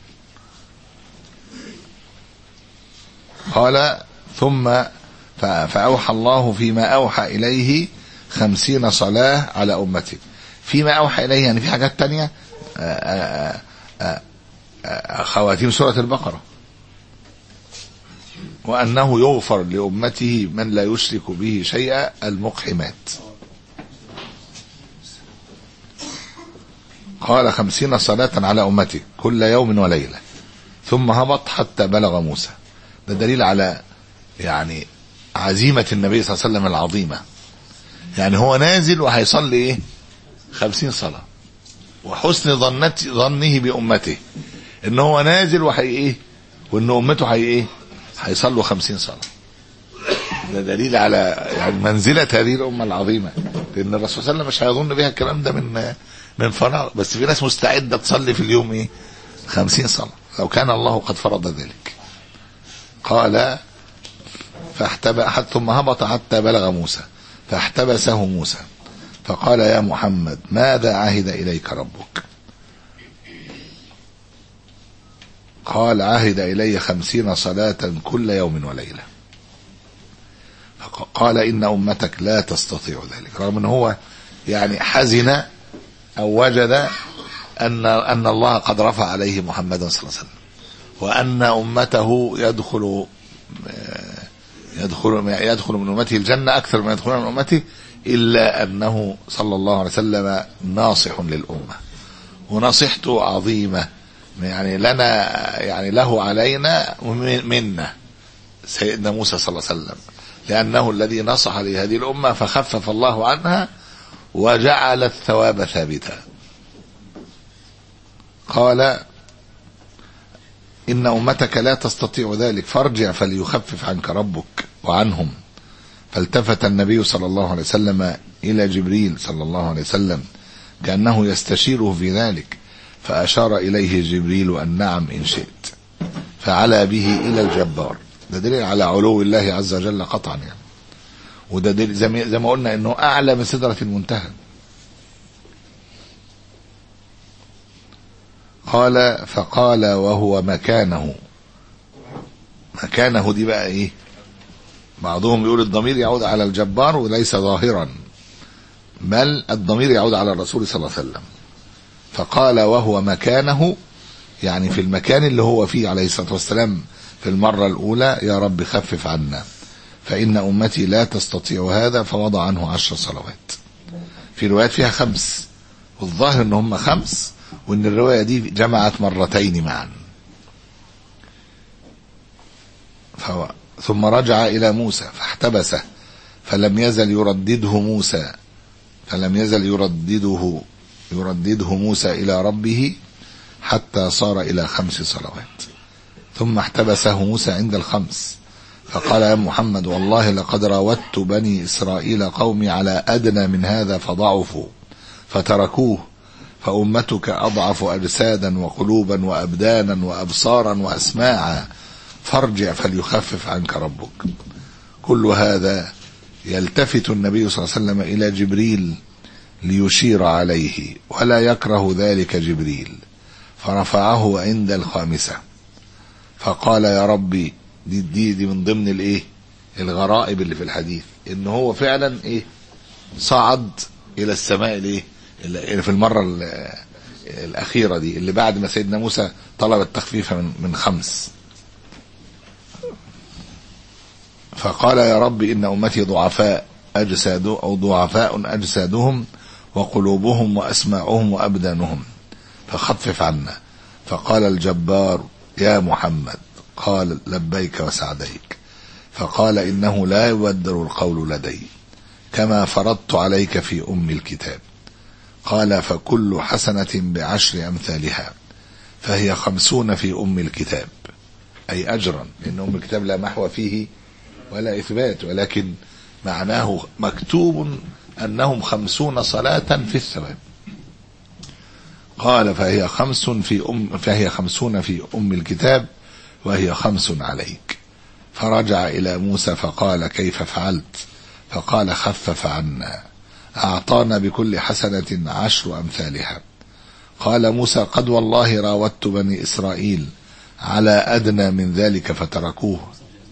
قال ثم فأوحى الله فيما أوحى إليه خمسين صلاة على أمته. فيما أوحى إليه يعني في حاجات تانية، خواتيم سورة البقرة وأنه يغفر لأمته من لا يشرك به شيئا المقحمات. قال خمسين صلاة على أمته كل يوم وليلة، ثم هبط حتى بلغ موسى. ده دليل على يعني عزيمة النبي صلى الله عليه وسلم العظيمة. يعني هو نازل وهيصلي ايه خمسين صلاة، وحسن ظنته ظنه بأمته ان هو نازل وحي ايه وان امته حي ايه هيصلوا خمسين صلاة. ده دليل على يعني منزلة هذه الأمة العظيمة، لأن الرسول صلى الله عليه وسلم مش هيظن بها الكلام ده من من فراغ، بس في ناس مستعدة تصلي في اليوم ايه خمسين صلاة لو كان الله قد فرض ذلك. قال فاحتبأ ثم هبط حتى بلغ موسى فاحتبسه موسى فقال يا محمد ماذا عهد إليك ربك؟ قال عهد إلي خمسين صلاة كل يوم وليلة. قال إن أمتك لا تستطيع ذلك، رغم أنه هو يعني حزن أو وجد أن أن الله قد رفع عليه محمدا صلى الله عليه وسلم، وأن أمته يدخل يدخل يدخل من أمته الجنة أكثر من يدخلون من أمته، إلا أنه صلى الله عليه وسلم ناصح للأمة، ونصيحته عظيمة يعني لنا يعني له علينا منا سيدنا موسى صلى الله عليه وسلم، لأنه الذي نصح لهذه الأمة فخفف الله عنها وجعل الثواب ثابتا. قال إن أمتك لا تستطيع ذلك فارجع فليخفف عنك ربك وعنهم. فالتفت النبي صلى الله عليه وسلم إلى جبريل صلى الله عليه وسلم كأنه يستشيره في ذلك، فأشار إليه جبريل أن نعم إن شئت، فعلى به إلى الجبار. ده دليل على علو الله عز وجل قطعا يعني، وده دليل زي ما قلنا إنه أعلى من سدرة المنتهى. قال فقال وهو مكانه. مكانه دي بقى ايه؟ بعضهم يقول الضمير يعود على الجبار وليس ظاهرا، بل الضمير يعود على الرسول صلى الله عليه وسلم. فقال وهو مكانه يعني في المكان اللي هو فيه عليه الصلاة والسلام في المرة الأولى، يا رب خفف عنا فإن أمتي لا تستطيع هذا، فوضع عنه عشر صلوات. في روايات فيها خمس، والظاهر ان هم خمس، وان الرواية دي جمعت مرتين معا. فهو ثم رجع إلى موسى فاحتبسه فلم يزل يردده موسى فلم يزل يردده يردده موسى إلى ربه حتى صار إلى خمس صلوات. ثم احتبسه موسى عند الخمس فقال يا محمد والله لقد راودت بني إسرائيل قومي على أدنى من هذا فضعفوا فتركوه، فأمتك أضعف أجسادا وقلوبا وأبدانا وأبصارا وأسماعا، فارجع فليخفف عنك ربك. كل هذا يلتفت النبي صلى الله عليه وسلم إلى جبريل ليشير عليه، ولا يكره ذلك جبريل، فرفعه عند الخامسة فقال يا ربي. دي, دي, دي من ضمن الايه الغرائب اللي في الحديث، ان هو فعلا ايه صعد الى السماء الايه اللي في المرة الاخيرة دي اللي بعد ما سيدنا موسى طلب التخفيف من, من خمس. فقال يا رب إن أمتي ضعفاء أجساد أو ضعفاء أجسادهم وقلوبهم وأسماعهم وأبدانهم فخفف عنا. فقال الجبار يا محمد، قال لبيك وسعديك. فقال إنه لا يبدل القول لدي كما فرضت عليك في أم الكتاب. قال فكل حسنة بعشر أمثالها، فهي خمسون في أم الكتاب، أي أجرا، لأن أم الكتاب لا محو فيه ولا إثبات، ولكن معناه مكتوب أنهم خمسون صلاة في الثواب. قال فهي خمس في أم فهي خمسون في أم الكتاب وهي خمس عليك. فرجع إلى موسى فقال كيف فعلت؟ فقال خفف عنا، أعطانا بكل حسنة عشر أمثالها. قال موسى قد والله راودت بني إسرائيل على أدنى من ذلك فتركوه.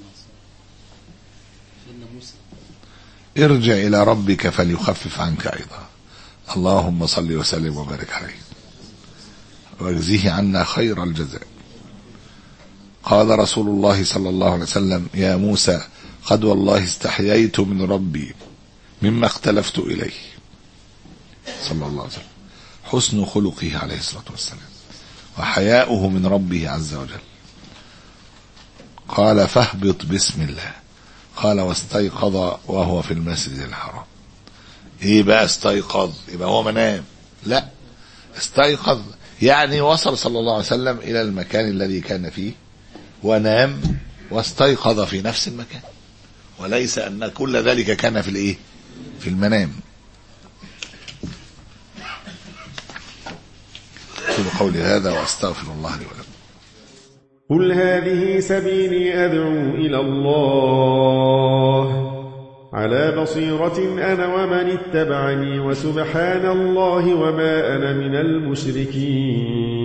ارجع إلى ربك فليخفف عنك أيضا. اللهم صل وسلم وبارك عليه واجزيه عنا خير الجزاء. قال رسول الله صلى الله عليه وسلم: يا موسى قد والله استحييت من ربي مما اختلفت إليه، صلى الله عليه وسلم. حسن خلقه عليه الصلاة والسلام وحياؤه من ربه عز وجل. قال: فاهبط بسم الله. قال: واستيقظ وهو في المسجد الحرام. ايه بقى استيقظ؟ يبقى هو منام؟ لا، استيقظ يعني وصل صلى الله عليه وسلم الى المكان الذي كان فيه ونام واستيقظ في نفس المكان، وليس ان كل ذلك كان في الايه؟ في المنام. أقول قولي هذا وأستغفر الله لي ولكم. قل هذه سبيلي أدعو إلى الله على بصيرة أنا ومن اتبعني وسبحان الله وما أنا من المشركين.